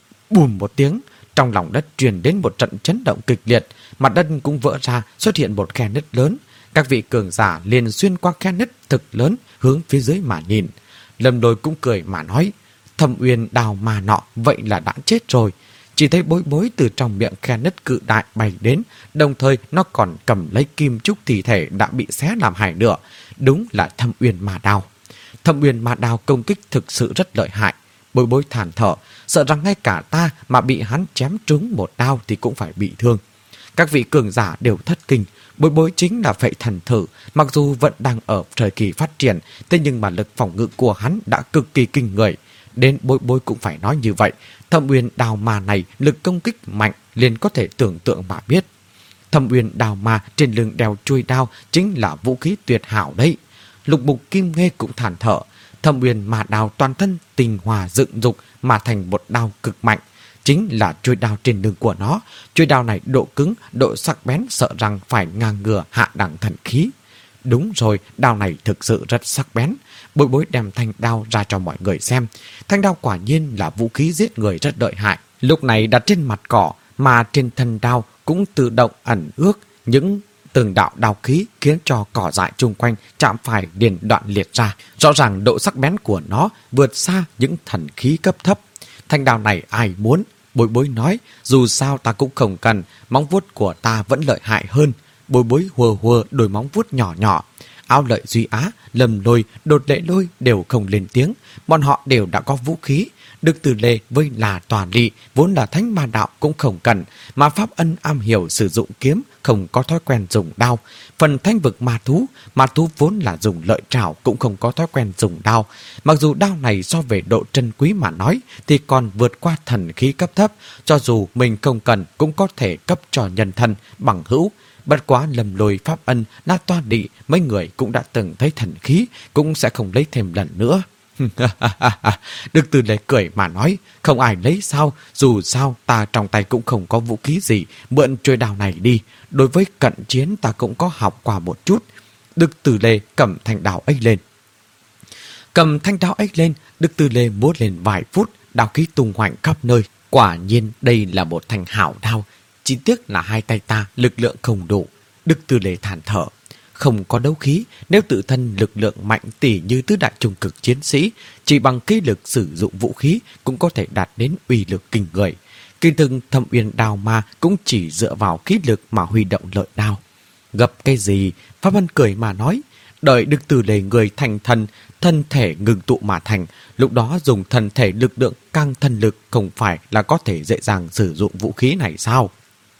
[SPEAKER 1] Bùm một tiếng, trong lòng đất truyền đến một trận chấn động kịch liệt, mặt đất cũng vỡ ra, xuất hiện một khe nứt lớn. Các vị cường giả liền xuyên qua khe nứt thực lớn, hướng phía dưới mà nhìn. Lâm Lôi cũng cười mà nói, Thâm Uyên đào mà nọ vậy là đã chết rồi. Chỉ thấy Bối Bối từ trong miệng khe nứt cự đại bay đến, đồng thời nó còn cầm lấy kim trúc thi thể đã bị xé làm hai nửa. Đúng là Thâm Uyên ma đao. Thâm Uyên ma đao công kích thực sự rất lợi hại. Bối Bối than thở, sợ rằng ngay cả ta mà bị hắn chém trúng một đao thì cũng phải bị thương. Các vị cường giả đều thất kinh. Bối Bối chính là Phệ Thần Thử, mặc dù vẫn đang ở thời kỳ phát triển, thế nhưng mà lực phòng ngự của hắn đã cực kỳ kinh người. Đến Bối Bối cũng phải nói như vậy. Thâm Uyên đao ma này lực công kích mạnh, liền có thể tưởng tượng mà biết. Thâm Uyên đao ma trên lưng đeo chuôi đao chính là vũ khí tuyệt hảo đấy. Lục Mục Kim Nghe cũng thản thở. Thâm Uyên ma đao toàn thân tình hòa dựng dục mà thành một đao cực mạnh, chính là chuôi đao trên lưng của nó. Chuôi đao này độ cứng, độ sắc bén sợ rằng phải ngang ngửa hạ đẳng thần khí. Đúng rồi, đao này thực sự rất sắc bén. Bối Bối đem thanh đao ra cho mọi người xem. Thanh đao quả nhiên là vũ khí giết người rất lợi hại. Lúc này đặt trên mặt cỏ, mà trên thân đao cũng tự động ẩn ước những từng đạo đao khí, khiến cho cỏ dại chung quanh chạm phải liền đoạn liệt ra. Rõ ràng độ sắc bén của nó vượt xa những thần khí cấp thấp. Thanh đao này ai muốn? Bối Bối nói, dù sao ta cũng không cần, móng vuốt của ta vẫn lợi hại hơn. Bối Bối hùa hùa đôi móng vuốt nhỏ nhỏ. Áo Lợi Duy Á, Lâm Lôi, Đột Lệ Lôi đều không lên tiếng, bọn họ đều đã có vũ khí. Đức Từ Lê với là Tòa Lị vốn là thánh ma đạo cũng không cần, mà Pháp Ân am hiểu sử dụng kiếm, không có thói quen dùng đao. Phần thánh vực ma thú, ma thú vốn là dùng lợi trảo cũng không có thói quen dùng đao. Mặc dù đao này so về độ trân quý mà nói thì còn vượt qua thần khí cấp thấp, cho dù mình không cần cũng có thể cấp cho nhân thân, bằng hữu. Bất quá Lâm Lôi, Pháp Ân, Na Toa Đị mấy người cũng đã từng thấy thần khí, cũng sẽ không lấy thêm lần nữa. Đức Từ Lê cười mà nói, không ai lấy sao, dù sao ta trong tay cũng không có vũ khí gì, mượn chuôi đao này đi, đối với cận chiến ta cũng có học qua một chút. Đức Từ Lê cầm thanh đao ấy lên. Cầm thanh đao ấy lên, Đức Từ Lê múa lên vài phút, đao khí tung hoành khắp nơi. Quả nhiên đây là một thanh hảo đao, chỉ tiếc là hai tay ta lực lượng không đủ. Đức Từ Lê than thở, không có đấu khí, nếu tự thân lực lượng mạnh tỉ như tứ đại trung cực chiến sĩ, chỉ bằng khí lực sử dụng vũ khí cũng có thể đạt đến uy lực kinh người. Kỳ thực Thâm Uyên đao ma cũng chỉ dựa vào khí lực mà huy động lợi đao. Gập cái gì? Pháp Ân cười mà nói, đợi Đức Từ Lê người thành thần, thân thể ngừng tụ mà thành, lúc đó dùng thân thể lực lượng căng thân lực không phải là có thể dễ dàng sử dụng vũ khí này sao?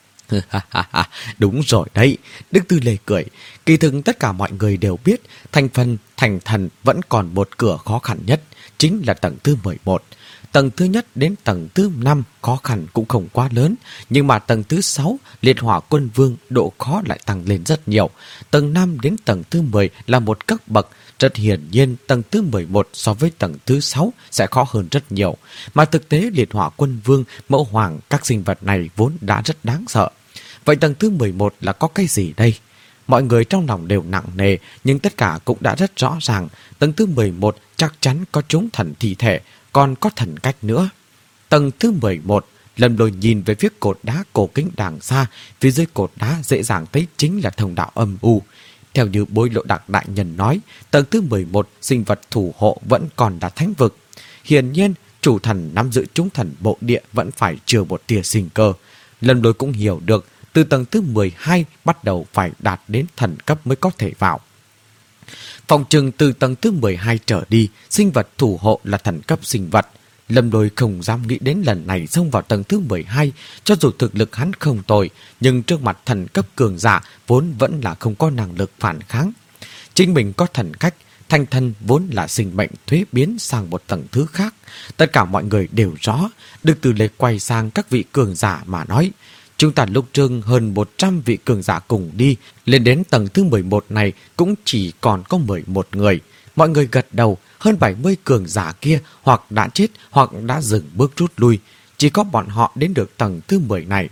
[SPEAKER 1] Đúng rồi đấy, Đức Từ Lê cười. Kỳ thực tất cả mọi người đều biết thành phần thành thần vẫn còn một cửa khó khăn nhất, chính là tầng thứ mười một. Tầng thứ nhất đến tầng thứ năm khó khăn cũng không quá lớn, nhưng mà tầng thứ sáu, liệt hỏa quân vương, độ khó lại tăng lên rất nhiều. Tầng năm đến tầng thứ mười là một cấp bậc, rất hiển nhiên tầng thứ mười một so với tầng thứ sáu sẽ khó hơn rất nhiều. Mà thực tế liệt hỏa quân vương, mẫu hoàng, các sinh vật này vốn đã rất đáng sợ. Vậy tầng thứ mười một là có cái gì đây? Mọi người trong lòng đều nặng nề, nhưng tất cả cũng đã rất rõ ràng. Tầng thứ mười một chắc chắn có chúng thần thi thể, còn có thần cách nữa. Tầng thứ mười một, Lâm Lôi nhìn về phía cột đá cổ kính đàng xa, phía dưới cột đá dễ dàng thấy chính là thông đạo âm u. Theo như Bối Lộ Đặc đại nhân nói, tầng thứ mười một sinh vật thủ hộ vẫn còn là thánh vực. Hiển nhiên, chủ thần nắm giữ chúng thần bộ địa vẫn phải chừa một tia sinh cơ. Lâm Lôi cũng hiểu được, từ tầng thứ mười hai bắt đầu phải đạt đến thần cấp mới có thể vào. Phòng trừng từ tầng thứ mười hai trở đi, sinh vật thủ hộ là thần cấp sinh vật. Lâm Lôi không dám nghĩ đến lần này xông vào tầng thứ mười hai, cho dù thực lực hắn không tồi, nhưng trước mặt thần cấp cường giả vốn vẫn là không có năng lực phản kháng. Chính mình có thần cách, thành thần vốn là sinh mệnh thuế biến sang một tầng thứ khác. Tất cả mọi người đều rõ. Đức Từ Lê quay sang các vị cường giả mà nói, chúng ta lúc trưng hơn một trăm vị cường giả cùng đi, lên đến tầng thứ mười một này cũng chỉ còn có mười một người. Mọi người gật đầu, hơn bảy mươi cường giả kia hoặc đã chết hoặc đã dừng bước rút lui. Chỉ có bọn họ đến được tầng thứ mười này.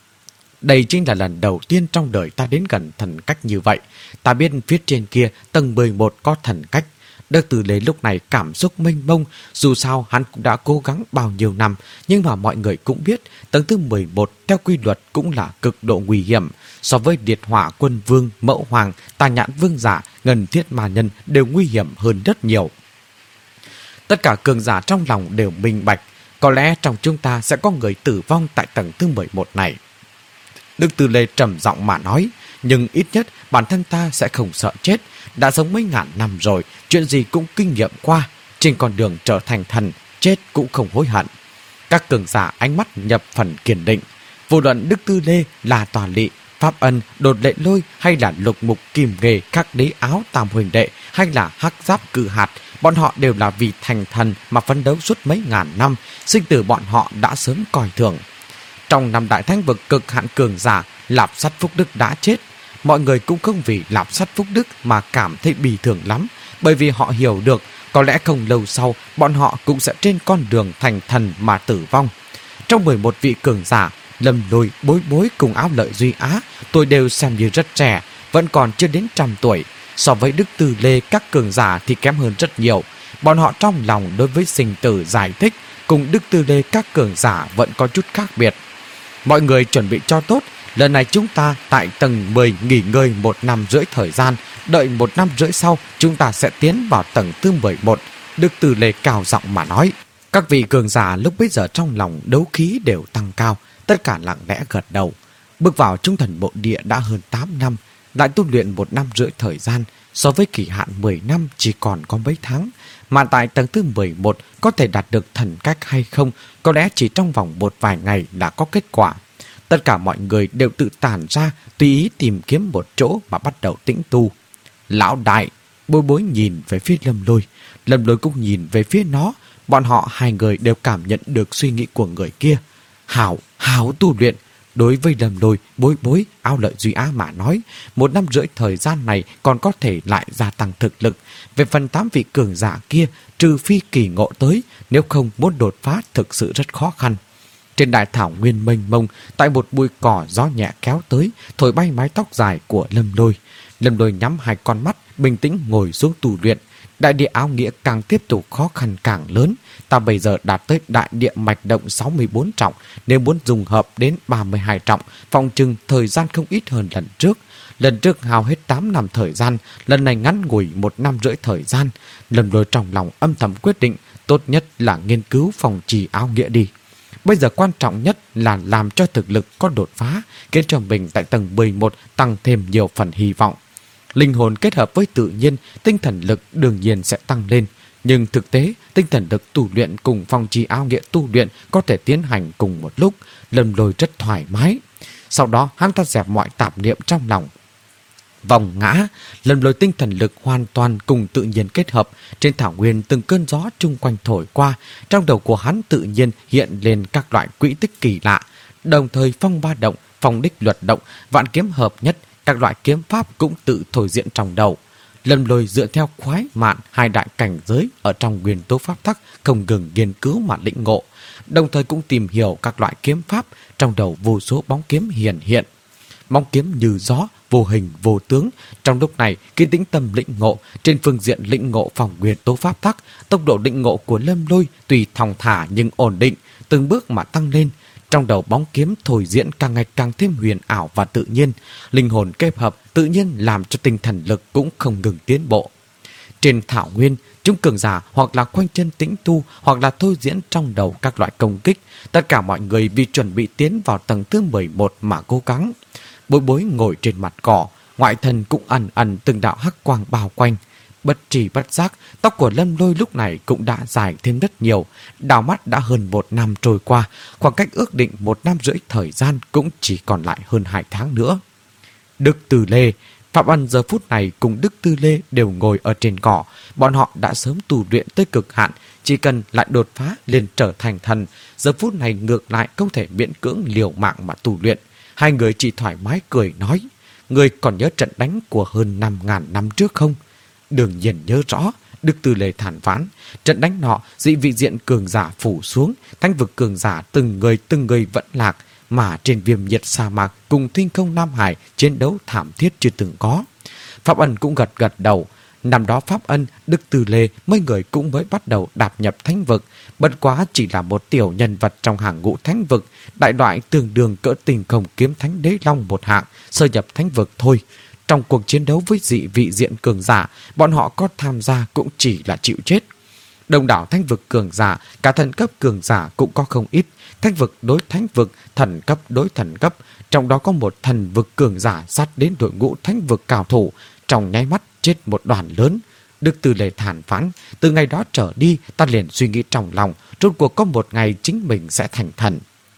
[SPEAKER 1] Đây chính là lần đầu tiên trong đời ta đến gần thần cách như vậy. Ta biết phía trên kia tầng mười một có thần cách. Đức Từ Lê lúc này cảm xúc mênh mông, dù sao hắn cũng đã cố gắng bao nhiêu năm, nhưng mà mọi người cũng biết tầng thứ mười một theo quy luật cũng là cực độ nguy hiểm. So với liệt hỏa quân vương, mẫu hoàng, tà nhãn vương giả, ngân thiết ma nhân đều nguy hiểm hơn rất nhiều. Tất cả cường giả trong lòng đều minh bạch, có lẽ trong chúng ta sẽ có người tử vong tại tầng thứ mười một này. Đức Từ Lê trầm giọng mà nói, nhưng ít nhất bản thân ta sẽ không sợ chết. Đã sống mấy ngàn năm rồi, chuyện gì cũng kinh nghiệm qua. Trên con đường trở thành thần, chết cũng không hối hận. Các cường giả ánh mắt nhập phần kiên định. Vô luận Đức Từ Lê là Tòa Lị, Pháp Ân, Đột Lệ Lôi hay là Lục Mục Kim Nghề, Khắc Đế Áo Tam Huỳnh Đệ hay là Hắc Giáp Cự Hạt, bọn họ đều là vì thành thần mà phấn đấu suốt mấy ngàn năm. Sinh tử bọn họ đã sớm coi thường. Trong năm đại thánh vực cực hạn cường giả, Lạp Sắt Phúc Đức đã chết. Mọi người cũng không vì Lạp Sắt Phúc Đức mà cảm thấy bì thường lắm, bởi vì họ hiểu được có lẽ không lâu sau bọn họ cũng sẽ trên con đường thành thần mà tử vong. Trong mười một vị cường giả, Lâm Lôi, Bối Bối cùng Áo Lợi Duy Á, tôi đều xem như rất trẻ, vẫn còn chưa đến trăm tuổi. So với Đức Từ Lê, các cường giả thì kém hơn rất nhiều. Bọn họ trong lòng đối với sinh tử giải thích cùng Đức Từ Lê các cường giả vẫn có chút khác biệt. Mọi người chuẩn bị cho tốt, lần này chúng ta tại tầng mười nghỉ ngơi một năm rưỡi thời gian, đợi một năm rưỡi sau chúng ta sẽ tiến vào tầng thứ mười một. Đức Từ Lê cao giọng mà nói. Các vị cường giả lúc bấy giờ trong lòng đấu khí đều tăng cao, tất cả lặng lẽ gật đầu. Bước vào trung thần bộ địa đã hơn tám năm, lại tu luyện một năm rưỡi thời gian, so với kỳ hạn mười năm chỉ còn có mấy tháng. Mà tại tầng thứ mười một có thể đạt được thần cách hay không, có lẽ chỉ trong vòng một vài ngày là có kết quả. Tất cả mọi người đều tự tản ra, tùy ý tìm kiếm một chỗ mà bắt đầu tĩnh tu. Lão đại, Bối Bối nhìn về phía Lâm Lôi, Lâm Lôi cũng nhìn về phía nó. Bọn họ hai người đều cảm nhận được suy nghĩ của người kia. Hảo, hảo tu luyện, Đối với Lâm Lôi, Bối Bối, Ao Lợi, Duy Á mà nói, một năm rưỡi thời gian này còn có thể lại gia tăng thực lực. Về phần tám vị cường giả kia, trừ phi kỳ ngộ tới, nếu không muốn đột phá thực sự rất khó khăn. Trên đại thảo nguyên mênh mông, tại một bụi cỏ gió nhẹ kéo tới, thổi bay mái tóc dài của Lâm Lôi. Lâm Lôi nhắm hai con mắt, bình tĩnh ngồi xuống tu luyện. Đại địa áo nghĩa càng tiếp tục khó khăn càng lớn. Ta bây giờ đạt tới đại địa mạch động sáu mươi bốn trọng. Nếu muốn dùng hợp đến ba mươi hai trọng, phòng trừng thời gian không ít hơn lần trước. Lần trước hao hết tám năm thời gian, lần này ngắn ngủi một năm rưỡi thời gian. Lâm Lôi trong lòng âm thầm quyết định, tốt nhất là nghiên cứu phòng trì áo nghĩa đi. Bây giờ quan trọng nhất là làm cho thực lực có đột phá, khiến cho mình tại tầng mười một tăng thêm nhiều phần hy vọng. Linh hồn kết hợp với tự nhiên, tinh thần lực đương nhiên sẽ tăng lên. Nhưng thực tế, tinh thần lực tu luyện cùng phong trì áo nghĩa tu luyện có thể tiến hành cùng một lúc. Lâm Lôi rất thoải mái. Sau đó hắn ta dẹp mọi tạp niệm trong lòng. Vòng ngã, Lâm Lôi tinh thần lực hoàn toàn cùng tự nhiên kết hợp. Trên thảo nguyên từng cơn gió chung quanh thổi qua. Trong đầu của hắn tự nhiên hiện lên các loại quỹ tích kỳ lạ. Đồng thời phong ba động, phong đích luật động, vạn kiếm hợp nhất. Các loại kiếm pháp cũng tự thổi diện trong đầu. Lâm Lôi dựa theo khoái mạn hai đại cảnh giới ở trong nguyên tố pháp tắc không ngừng nghiên cứu mà lĩnh ngộ, đồng thời cũng tìm hiểu các loại kiếm pháp. Trong đầu vô số bóng kiếm hiển hiện, bóng kiếm như gió, vô hình vô tướng. Trong lúc này, khi tĩnh tâm lĩnh ngộ trên phương diện lĩnh ngộ phòng nguyên tố pháp tắc, tốc độ lĩnh ngộ của Lâm Lôi tùy thong thả nhưng ổn định, từng bước mà tăng lên. Trong đầu bóng kiếm thổi diễn càng ngày càng thêm huyền ảo và tự nhiên. Linh hồn kết hợp tự nhiên làm cho tinh thần lực cũng không ngừng tiến bộ. Trên thảo nguyên, chúng cường giả hoặc là khoanh chân tĩnh tu, hoặc là thôi diễn trong đầu các loại công kích. Tất cả mọi người vì chuẩn bị tiến vào tầng thứ mười một mà cố gắng. Bối Bối ngồi trên mặt cỏ, ngoại thân cũng ẩn ẩn từng đạo hắc quang bao quanh. Bất trì bất giác, tóc của Lâm Lôi lúc này cũng đã dài thêm rất nhiều. Đảo mắt đã hơn một năm trôi qua, khoảng cách ước định một năm rưỡi thời gian cũng chỉ còn lại hơn hai tháng nữa. Đức Từ Lê, Phạm Ân giờ phút này cùng Đức Tư Lê đều ngồi ở trên cỏ. Bọn họ đã sớm tu luyện tới cực hạn, chỉ cần lại đột phá liền trở thành thần. Giờ phút này ngược lại không thể miễn cưỡng liều mạng mà tu luyện. Hai người chỉ thoải mái cười nói, người còn nhớ trận đánh của hơn năm ngàn năm trước không? Đương nhiên nhớ rõ. Đức Tư Lê thản phán, trận đánh nọ dị vị diện cường giả phủ xuống, thánh vực cường giả từng người từng người vẫn lạc, mà trên viêm nhiệt sa mạc cùng thiên không Nam Hải chiến đấu thảm thiết chưa từng có. Pháp Ân cũng gật gật đầu. Năm đó Pháp Ân, Đức Tư Lê mấy người cũng mới bắt đầu đạp nhập thánh vực, bất quá chỉ là một tiểu nhân vật trong hàng ngũ thánh vực, đại loại tương đương cỡ tình không kiếm thánh đế long một hạng, sơ nhập thánh vực thôi. Trong cuộc chiến đấu với dị vị diện cường giả, bọn họ có tham gia cũng chỉ là chịu chết. Đông đảo thánh vực cường giả, cả thần cấp cường giả cũng có không ít. Thánh vực đối thánh vực, thần cấp đối thần cấp. Trong đó có một thần vực cường giả sát đến đội ngũ thánh vực cao thủ, trong nháy mắt chết một đoàn lớn. Đức Tư Lê thản phán, từ ngày đó trở đi, ta liền suy nghĩ trong lòng, rốt cuộc có một ngày chính mình sẽ thành thần.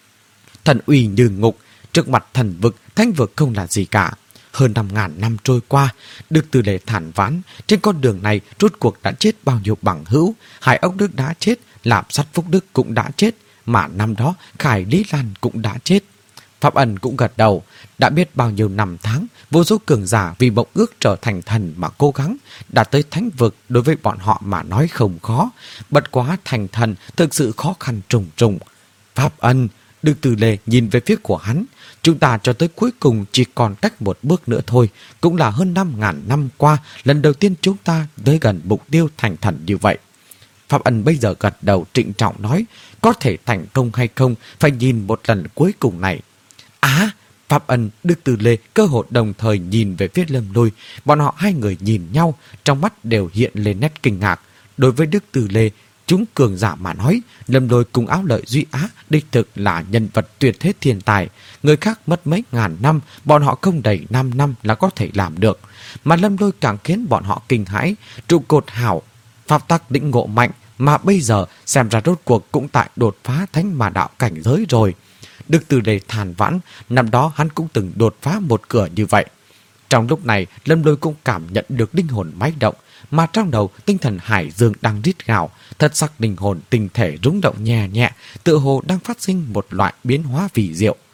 [SPEAKER 1] Thần uy như ngục, trước mặt thần vực, thánh vực không là gì cả. Hơn năm ngàn năm trôi qua, Đức Tư Lê thản ván, trên con đường này rốt cuộc đã chết bao nhiêu bằng hữu. Hải Ốc Đức đã chết, Lạp Sắt Phúc Đức cũng đã chết, mà năm đó Khải Lý Lan cũng đã chết. Pháp Ân cũng gật đầu, đã biết bao nhiêu năm tháng, vô số cường giả vì mộng ước trở thành thần mà cố gắng, đạt tới thánh vực đối với bọn họ mà nói không khó, bất quá thành thần thực sự khó khăn trùng trùng. Pháp Ân, Đức Tư Lê nhìn về phía của hắn, chúng ta cho tới cuối cùng chỉ còn cách một bước nữa thôi, cũng là hơn năm ngàn năm qua, lần đầu tiên chúng ta tới gần mục tiêu thành thần như vậy. Pháp Ân bây giờ gật đầu trịnh trọng nói, có thể thành công hay không, phải nhìn một lần cuối cùng này. Á, Pháp Ân, Đức Tư Lê cơ hội đồng thời nhìn về phía Lâm Lôi, bọn họ hai người nhìn nhau, trong mắt đều hiện lên nét kinh ngạc. Đối với Đức Tư Lê, chúng cường giả mà nói, Lâm Lôi cùng Áo Lợi Duy Á đích thực là nhân vật tuyệt thế thiên tài. Người khác mất mấy ngàn năm, bọn họ không đầy năm năm là có thể làm được. Mà Lâm Lôi càng khiến bọn họ kinh hãi, trụ cột hảo, pháp tắc đỉnh ngộ mạnh, mà bây giờ xem ra rốt cuộc cũng tại đột phá thánh mà đạo cảnh giới rồi. Đức Tư Lê than vãn, năm đó hắn cũng từng đột phá một cửa như vậy. Trong lúc này, Lâm Lôi cũng cảm nhận được linh hồn máy động, mà trong đầu tinh thần hải dương đang rít gào, thật sắc linh hồn tinh thể rung động nhẹ nhẹ, tựa hồ đang phát sinh một loại biến hóa kỳ diệu.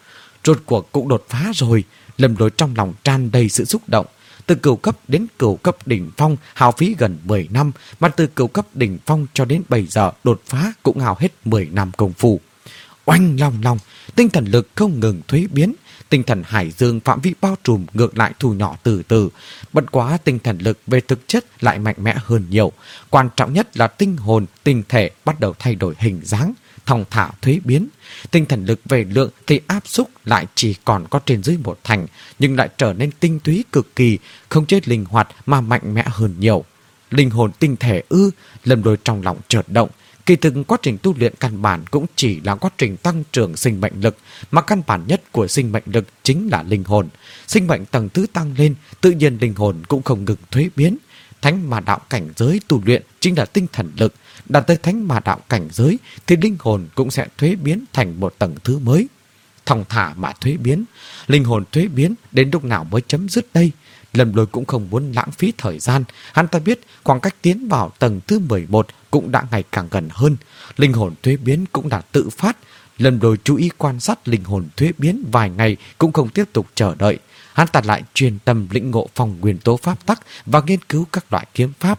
[SPEAKER 1] rốt cuộc cũng đột phá rồi. Lâm Lôi trong lòng tràn đầy sự xúc động. Từ cửu cấp đến cửu cấp đỉnh phong hao phí gần mười năm, mà từ cửu cấp đỉnh phong cho đến bây giờ đột phá cũng hao hết mười năm công phu. Oanh long long, tinh thần lực không ngừng thuế biến, tinh thần hải dương phạm vi bao trùm ngược lại thu nhỏ từ từ. Bất quá tinh thần lực về thực chất lại mạnh mẽ hơn nhiều. Quan trọng nhất là tinh hồn, tinh thể bắt đầu thay đổi hình dáng, thong thả thuế biến. Tinh thần lực về lượng thì áp xúc lại chỉ còn có trên dưới một thành, nhưng lại trở nên tinh túy cực kỳ, không chết linh hoạt mà mạnh mẽ hơn nhiều. Linh hồn tinh thể ư? Lâm Lôi trong lòng chợt động. Kỳ thực quá trình tu luyện căn bản cũng chỉ là quá trình tăng trưởng sinh mệnh lực, mà căn bản nhất của sinh mệnh lực chính là linh hồn. Sinh mệnh tầng thứ tăng lên, tự nhiên linh hồn cũng không ngừng thuế biến. Thánh mà đạo cảnh giới tu luyện chính là tinh thần lực. Đạt tới thánh mà đạo cảnh giới thì linh hồn cũng sẽ thuế biến thành một tầng thứ mới. Thong thả mà thuế biến, linh hồn thuế biến đến lúc nào mới chấm dứt đây? Lâm Lôi cũng không muốn lãng phí thời gian. Hắn ta biết khoảng cách tiến vào tầng thứ mười một cũng đã ngày càng gần hơn. Linh hồn thuế biến cũng đã tự phát. Lâm Lôi chú ý quan sát linh hồn thuế biến vài ngày cũng không tiếp tục chờ đợi. Hắn ta lại chuyên tâm lĩnh ngộ phong nguyên tố pháp tắc và nghiên cứu các loại kiếm pháp.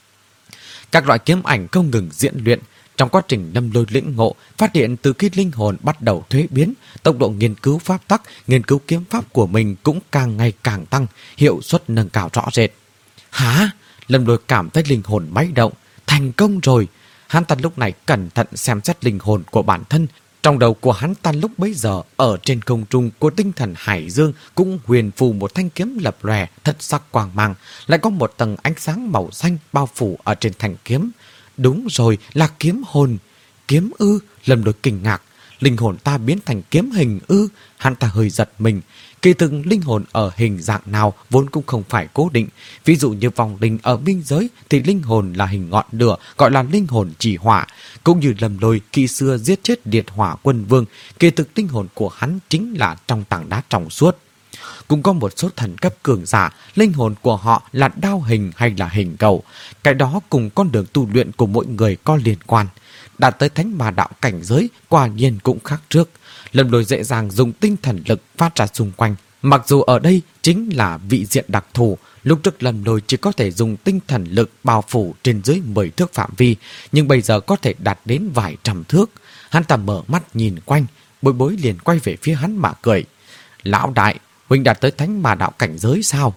[SPEAKER 1] Các loại kiếm ảnh không ngừng diễn luyện. Trong quá trình Lâm Lôi lĩnh ngộ, phát hiện từ khi linh hồn bắt đầu thuế biến, tốc độ nghiên cứu pháp tắc, nghiên cứu kiếm pháp của mình cũng càng ngày càng tăng, hiệu suất nâng cao rõ rệt. Hả? Lâm Lôi cảm thấy linh hồn máy động. Thành công rồi! Hắn ta lúc này cẩn thận xem xét linh hồn của bản thân. Trong đầu của hắn ta lúc bấy giờ, ở trên không trung của tinh thần hải dương cũng huyền phù một thanh kiếm lập lòe, thật sắc quang mang, lại có một tầng ánh sáng màu xanh bao phủ ở trên thanh kiếm. Đúng rồi, là kiếm hồn. Kiếm ư? Lâm Lôi kinh ngạc. Linh hồn ta biến thành kiếm hình ư? Hắn ta hơi giật mình. Kỳ thực linh hồn ở hình dạng nào vốn cũng không phải cố định. Ví dụ như vòng linh ở biên giới thì linh hồn là hình ngọn lửa, gọi là linh hồn chỉ hỏa. Cũng như Lâm Lôi khi xưa giết chết liệt hỏa quân vương, kỳ thực linh hồn của hắn chính là trong tảng đá trong suốt. Cũng có một số thần cấp cường giả, linh hồn của họ là đao hình hay là hình cầu. Cái đó cùng con đường tu luyện của mỗi người có liên quan. Đạt tới thánh mà đạo cảnh giới, quả nhiên cũng khác trước. Lâm Lôi dễ dàng dùng tinh thần lực phát ra xung quanh. Mặc dù ở đây chính là vị diện đặc thù, lúc trước Lâm Lôi chỉ có thể dùng tinh thần lực bao phủ trên dưới mười thước phạm vi, nhưng bây giờ có thể đạt đến vài trăm thước. Hắn ta mở mắt nhìn quanh, Bối Bối liền quay về phía hắn mà cười. Lão đại, huynh đạt tới thánh mà đạo cảnh giới sao?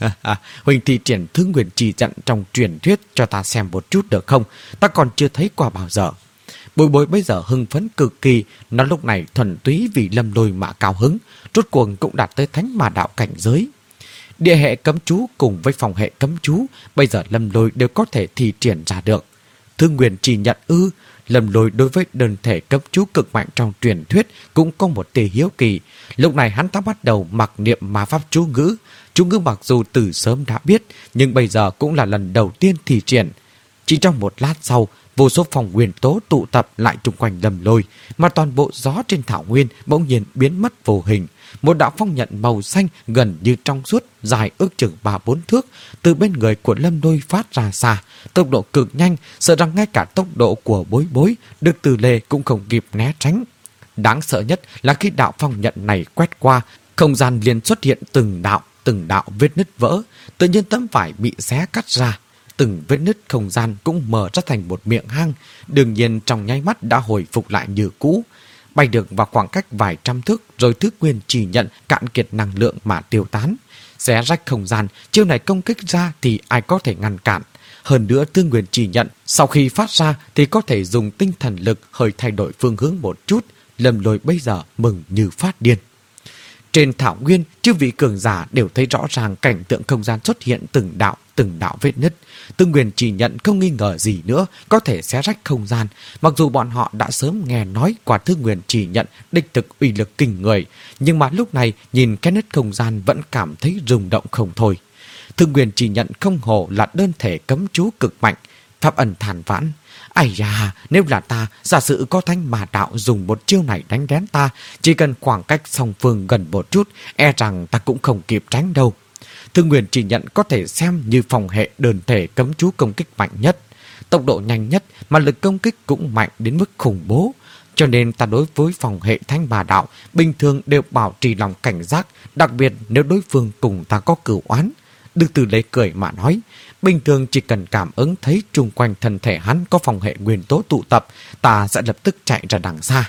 [SPEAKER 1] Huynh thi triển Thứ Nguyên Chỉ Trận trong truyền thuyết cho ta xem một chút được không? Ta còn chưa thấy qua bao giờ. Bối Bối bây giờ hưng phấn cực kỳ, nó lúc này thuần túy vì Lâm Lôi mà cao hứng, rốt cuộc cũng đạt tới thánh mà đạo cảnh giới. Địa hệ cấm chú cùng với phòng hệ cấm chú, bây giờ Lâm Lôi đều có thể thi triển ra được. Thứ Nguyên Chỉ Nhận ư? Lâm Lôi đối với đơn thể cấm chú cực mạnh trong truyền thuyết cũng có một tia hiếu kỳ. Lúc này hắn ta bắt đầu mặc niệm ma pháp chú ngữ. Chú ngữ mặc dù từ sớm đã biết, nhưng bây giờ cũng là lần đầu tiên thi triển. Chỉ trong một lát sau, vô số phòng nguyên tố tụ tập lại chung quanh Lâm Lôi, mà toàn bộ gió trên thảo nguyên bỗng nhiên biến mất vô hình. Một đạo phong nhận màu xanh gần như trong suốt, dài ước chừng ba bốn thước, từ bên người của Lâm Lôi phát ra xa, tốc độ cực nhanh, sợ rằng ngay cả tốc độ của Bối Bối, Đức Từ Lê cũng không kịp né tránh. Đáng sợ nhất là khi đạo phong nhận này quét qua, không gian liền xuất hiện từng đạo, từng đạo vết nứt vỡ, tự nhiên tấm vải bị xé cắt ra. Từng vết nứt không gian cũng mở ra thành một miệng hang, đương nhiên trong nháy mắt đã hồi phục lại như cũ. Bay được vào khoảng cách vài trăm thước rồi Thứ Nguyên Chỉ Nhận cạn kiệt năng lượng mà tiêu tán. Xé rách không gian, chiêu này công kích ra thì ai có thể ngăn cản. Hơn nữa Thứ Nguyên Chỉ Nhận sau khi phát ra thì có thể dùng tinh thần lực hơi thay đổi phương hướng một chút. Lâm Lôi bây giờ mừng như phát điên. Trên thảo nguyên, chư vị cường giả đều thấy rõ ràng cảnh tượng không gian xuất hiện từng đạo, từng đạo vết nứt. Thứ Nguyên Chỉ Nhận không nghi ngờ gì nữa có thể xé rách không gian. Mặc dù bọn họ đã sớm nghe nói qua Thứ Nguyên Chỉ Nhận đích thực uy lực kinh người, nhưng mà lúc này nhìn cái nứt không gian vẫn cảm thấy rung động không thôi. Thứ Nguyên Chỉ Nhận không hổ là đơn thể cấm chú cực mạnh. Pháp Ẩn than vãn. Ây da, nếu là ta, giả sử có thanh mà đạo dùng một chiêu này đánh đén ta, chỉ cần khoảng cách song phương gần một chút, e rằng ta cũng không kịp tránh đâu. Thứ Nguyên Chỉ Nhận có thể xem như phòng hệ đơn thể cấm chú công kích mạnh nhất, tốc độ nhanh nhất mà lực công kích cũng mạnh đến mức khủng bố. Cho nên ta đối với phòng hệ Thánh Ma Đạo bình thường đều bảo trì lòng cảnh giác, đặc biệt nếu đối phương cùng ta có cửu oán. Đức Từ Lê cười mà nói, bình thường chỉ cần cảm ứng thấy chung quanh thân thể hắn có phòng hệ nguyên tố tụ tập, ta sẽ lập tức chạy ra đằng xa.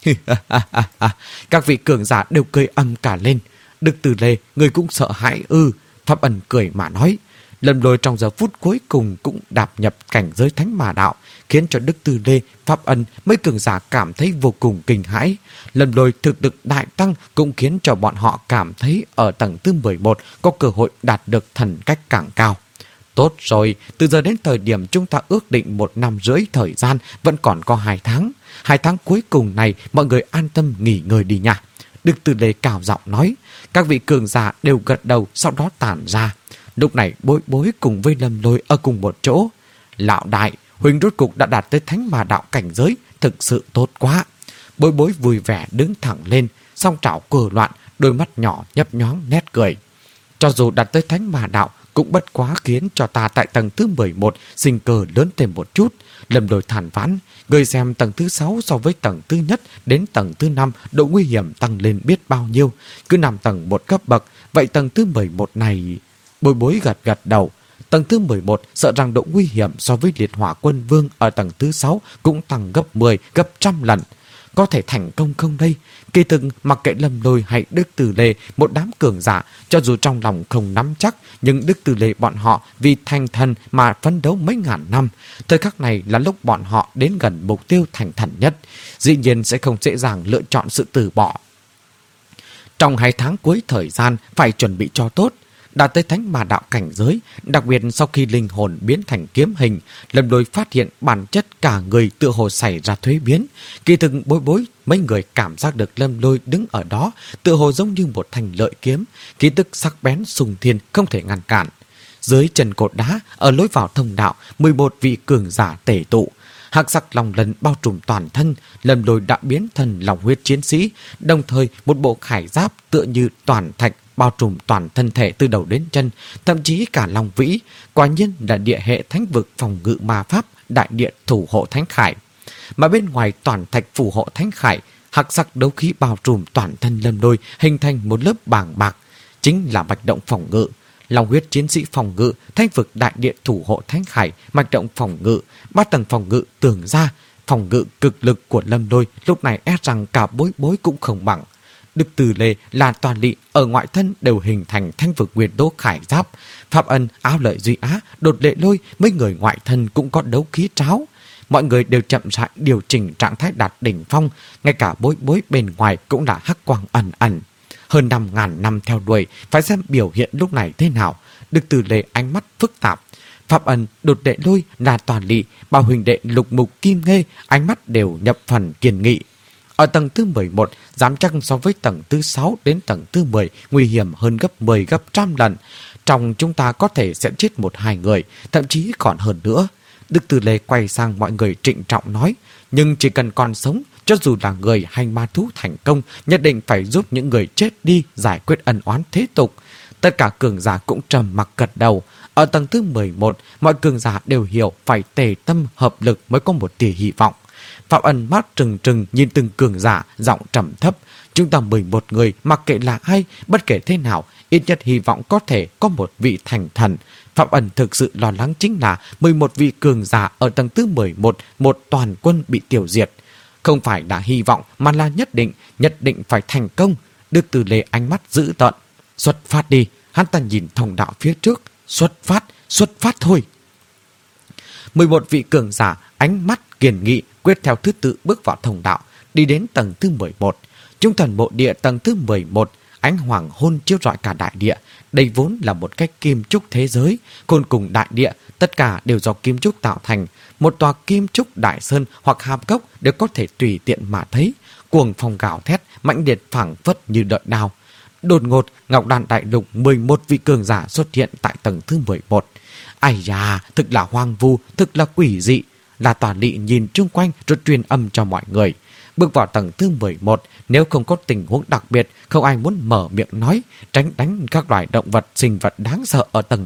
[SPEAKER 1] Các vị cường giả đều cười âm cả lên. Đức Từ Lê, người cũng sợ hãi ư? Pháp Ân cười mà nói. Lâm Lôi trong giờ phút cuối cùng cũng đạp nhập cảnh giới Thánh Ma Đạo, khiến cho Đức Từ Lê, Pháp Ân mấy cường giả cảm thấy vô cùng kinh hãi. Lâm Lôi thực lực đại tăng cũng khiến cho bọn họ cảm thấy ở tầng thứ mười một có cơ hội đạt được thần cách càng cao. Tốt rồi, từ giờ đến thời điểm chúng ta ước định một năm rưỡi thời gian, vẫn còn có hai tháng. Hai tháng cuối cùng này mọi người an tâm nghỉ ngơi đi nha. Đức Từ Lê cao giọng nói. Các vị cường giả đều gật đầu, sau đó tản ra. Lúc này Bối Bối cùng với Lâm Lôi ở cùng một chỗ. Lão đại, Huỳnh rốt cục đã đạt tới Thánh Ma Đạo cảnh giới, thực sự tốt quá. Bối Bối vui vẻ đứng thẳng lên, song trảo cờ loạn, đôi mắt nhỏ nhấp nhoáng nét cười. Cho dù đạt tới Thánh Ma Đạo cũng bất quá khiến cho ta tại tầng thứ mười một sinh cơ lớn thêm một chút. Lâm Lôi thản vãn, người xem tầng thứ sáu so với tầng thứ nhất đến tầng thứ năm độ nguy hiểm tăng lên biết bao nhiêu. Cứ nằm tầng một cấp bậc, vậy tầng thứ mười một này... Bối Bối gật gật đầu. Tầng thứ mười một sợ rằng độ nguy hiểm so với liệt hỏa quân vương ở tầng thứ sáu cũng tăng gấp mười, gấp trăm lần. Có thể thành công không đây? Kỳ thực mặc kệ Lâm Lôi hay Đức Từ Lê, một đám cường giả, cho dù trong lòng không nắm chắc, nhưng Đức Từ Lê bọn họ vì thành thần mà phấn đấu mấy ngàn năm. Thời khắc này là lúc bọn họ đến gần mục tiêu thành thần nhất, dĩ nhiên sẽ không dễ dàng lựa chọn sự từ bỏ. Trong hai tháng cuối thời gian phải chuẩn bị cho tốt. Đã tới Thánh Ma Đạo cảnh giới, đặc biệt sau khi linh hồn biến thành kiếm hình, Lâm Lôi phát hiện bản chất cả người tựa hồ xảy ra thuế biến. Kỳ thực Bối Bối mấy người cảm giác được Lâm Lôi đứng ở đó, tựa hồ giống như một thanh lợi kiếm, khí tức sắc bén sùng thiên không thể ngăn cản. Dưới chân cột đá, ở lối vào thông đạo, mười một vị cường giả tề tụ. Hắc sắc long lân bao trùm toàn thân, Lâm Lôi đã biến thành lòng huyết chiến sĩ, đồng thời một bộ khải giáp tựa như toàn thạch bao trùm toàn thân thể từ đầu đến chân, thậm chí cả Long Vĩ, quả nhiên là địa hệ thánh vực phòng ngự ma pháp, đại địa thủ hộ thánh khải. Mà bên ngoài toàn thạch phù hộ thánh khải, hắc sắc đấu khí bao trùm toàn thân Lâm Lôi, hình thành một lớp bàng bạc, chính là mạch động phòng ngự. Long huyết chiến sĩ phòng ngự, thánh vực đại địa thủ hộ thánh khải, mạch động phòng ngự, ba tầng phòng ngự tường ra, phòng ngự cực lực của Lâm Lôi lúc này e rằng cả Bối Bối cũng không bằng. Đức Từ Lê là toàn lị ở ngoại thân đều hình thành thanh vực nguyên tố khải giáp. Pháp Ân, Áo Lợi Duy Á, Đột Lệ Lôi, mấy người ngoại thân cũng có đấu khí tráo. Mọi người đều chậm rãi điều chỉnh trạng thái đạt đỉnh phong, ngay cả Bối Bối bên ngoài cũng là hắc quang ẩn ẩn. Hơn năm ngàn năm theo đuổi, phải xem biểu hiện lúc này thế nào. Đức Từ Lê ánh mắt phức tạp. Pháp Ân, Đột Lệ Lôi là toàn lị, bao huỳnh đệ Lục Mục Kim Nghê, ánh mắt đều nhập phần kiên nghị. Ở tầng thứ mười một, dám chắc so với tầng thứ sáu đến tầng thứ mười, nguy hiểm hơn gấp mười gấp trăm lần. Trong chúng ta có thể sẽ chết một hai người, thậm chí còn hơn nữa. Đức Từ Lê quay sang mọi người trịnh trọng nói, nhưng chỉ cần còn sống, cho dù là người hay ma thú thành công, nhất định phải giúp những người chết đi giải quyết ân oán thế tục. Tất cả cường giả cũng trầm mặc gật đầu. Ở tầng thứ mười một, mọi cường giả đều hiểu phải tề tâm hợp lực mới có một tia hy vọng. Phạm Ân mắt trừng trừng nhìn từng cường giả, giọng trầm thấp. Chúng ta mười một người, mặc kệ là ai, bất kể thế nào, ít nhất hy vọng có thể có một vị thành thần. Phạm Ân thực sự lo lắng chính là mười một vị cường giả ở tầng thứ mười một, một toàn quân bị tiêu diệt. Không phải là hy vọng mà là nhất định, nhất định phải thành công. Đức Từ Lê ánh mắt dữ tợn. Xuất phát đi, hắn ta nhìn thông đạo phía trước. Xuất phát, xuất phát thôi. mười một vị cường giả ánh mắt kiên nghị quyết theo thứ tự bước vào thông đạo, đi đến tầng thứ mười một. Trung thần mộ địa tầng thứ mười một, ánh hoàng hôn chiếu rọi cả đại địa. Đây vốn là một cái kim trúc thế giới, khôn cùng đại địa, tất cả đều do kim trúc tạo thành. Một tòa kim trúc đại sơn hoặc hàm cốc đều có thể tùy tiện mà thấy. Cuồng phong gào thét, mãnh liệt phảng phất như đợi đao. Đột ngột, Ngọc Đàn Đại Lục mười một vị cường giả xuất hiện tại tầng thứ mười một. Ai da, thực là hoang vu, thực là quỷ dị. Là Toàn Lị nhìn chung quanh rồi truyền âm cho mọi người. Bước vào tầng thứ mười một, nếu không có tình huống đặc biệt, không ai muốn mở miệng nói, tránh đánh các loài động vật, sinh vật đáng sợ ở tầng này.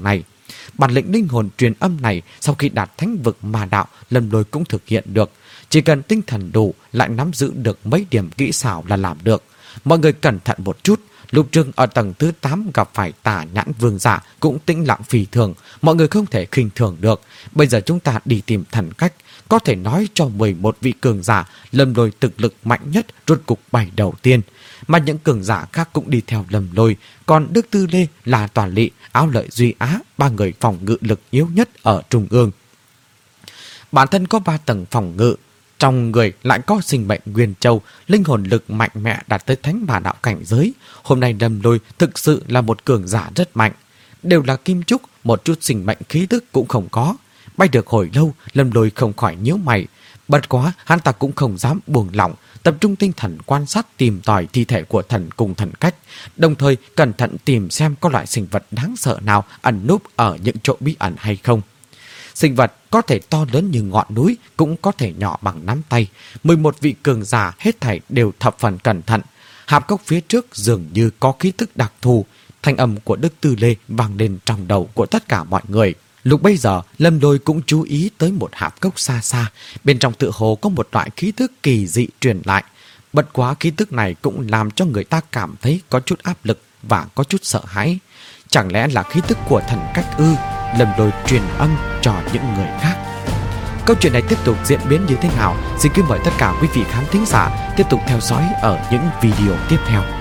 [SPEAKER 1] Bản lĩnh linh hồn truyền âm này sau khi đạt thánh vực ma đạo, Lâm Lôi cũng thực hiện được. Chỉ cần tinh thần đủ, lại nắm giữ được mấy điểm kỹ xảo là làm được. Mọi người cẩn thận một chút. Lục Trương ở tầng thứ tám gặp phải Tà Nhãn Vương giả cũng tĩnh lặng phi thường. Mọi người không thể khinh thường được. Bây giờ chúng ta đi tìm thần cách. Có thể nói cho mười một vị cường giả, Lâm Lôi thực lực mạnh nhất rốt cục bảy đầu tiên. Mà những cường giả khác cũng đi theo Lâm Lôi. Còn Đức Tư Lê, là Toàn Lị, Áo Lợi Duy Á, ba người phòng ngự lực yếu nhất ở trung ương. Bản thân có ba tầng phòng ngự. Trong người lại có sinh mệnh nguyên châu, linh hồn lực mạnh mẽ đạt tới thánh bà đạo cảnh giới. Hôm nay Lâm Lôi thực sự là một cường giả rất mạnh. Đều là kim trúc, một chút sinh mệnh khí tức cũng không có. Bay được hồi lâu, Lâm Lôi không khỏi nhíu mày. Bất quá, hắn ta cũng không dám buông lỏng, tập trung tinh thần quan sát tìm tòi thi thể của thần cùng thần cách, đồng thời cẩn thận tìm xem có loại sinh vật đáng sợ nào ẩn núp ở những chỗ bí ẩn hay không. Sinh vật có thể to lớn như ngọn núi, cũng có thể nhỏ bằng nắm tay. mười một vị cường giả hết thảy đều thập phần cẩn thận. Hạp cốc phía trước dường như có khí thức đặc thù. Thanh âm của Đức Tư Lê vang lên trong đầu của tất cả mọi người. Lúc bây giờ, Lâm Lôi cũng chú ý tới một hạp cốc xa xa. Bên trong tựa hồ có một loại khí thức kỳ dị truyền lại. Bất quá khí thức này cũng làm cho người ta cảm thấy có chút áp lực và có chút sợ hãi. Chẳng lẽ là khí thức của thần cách ư? Lâm Lôi truyền âm cho những người khác. Câu chuyện này tiếp tục diễn biến như thế nào? Xin kính mời tất cả quý vị khán thính giả tiếp tục theo dõi ở những video tiếp theo.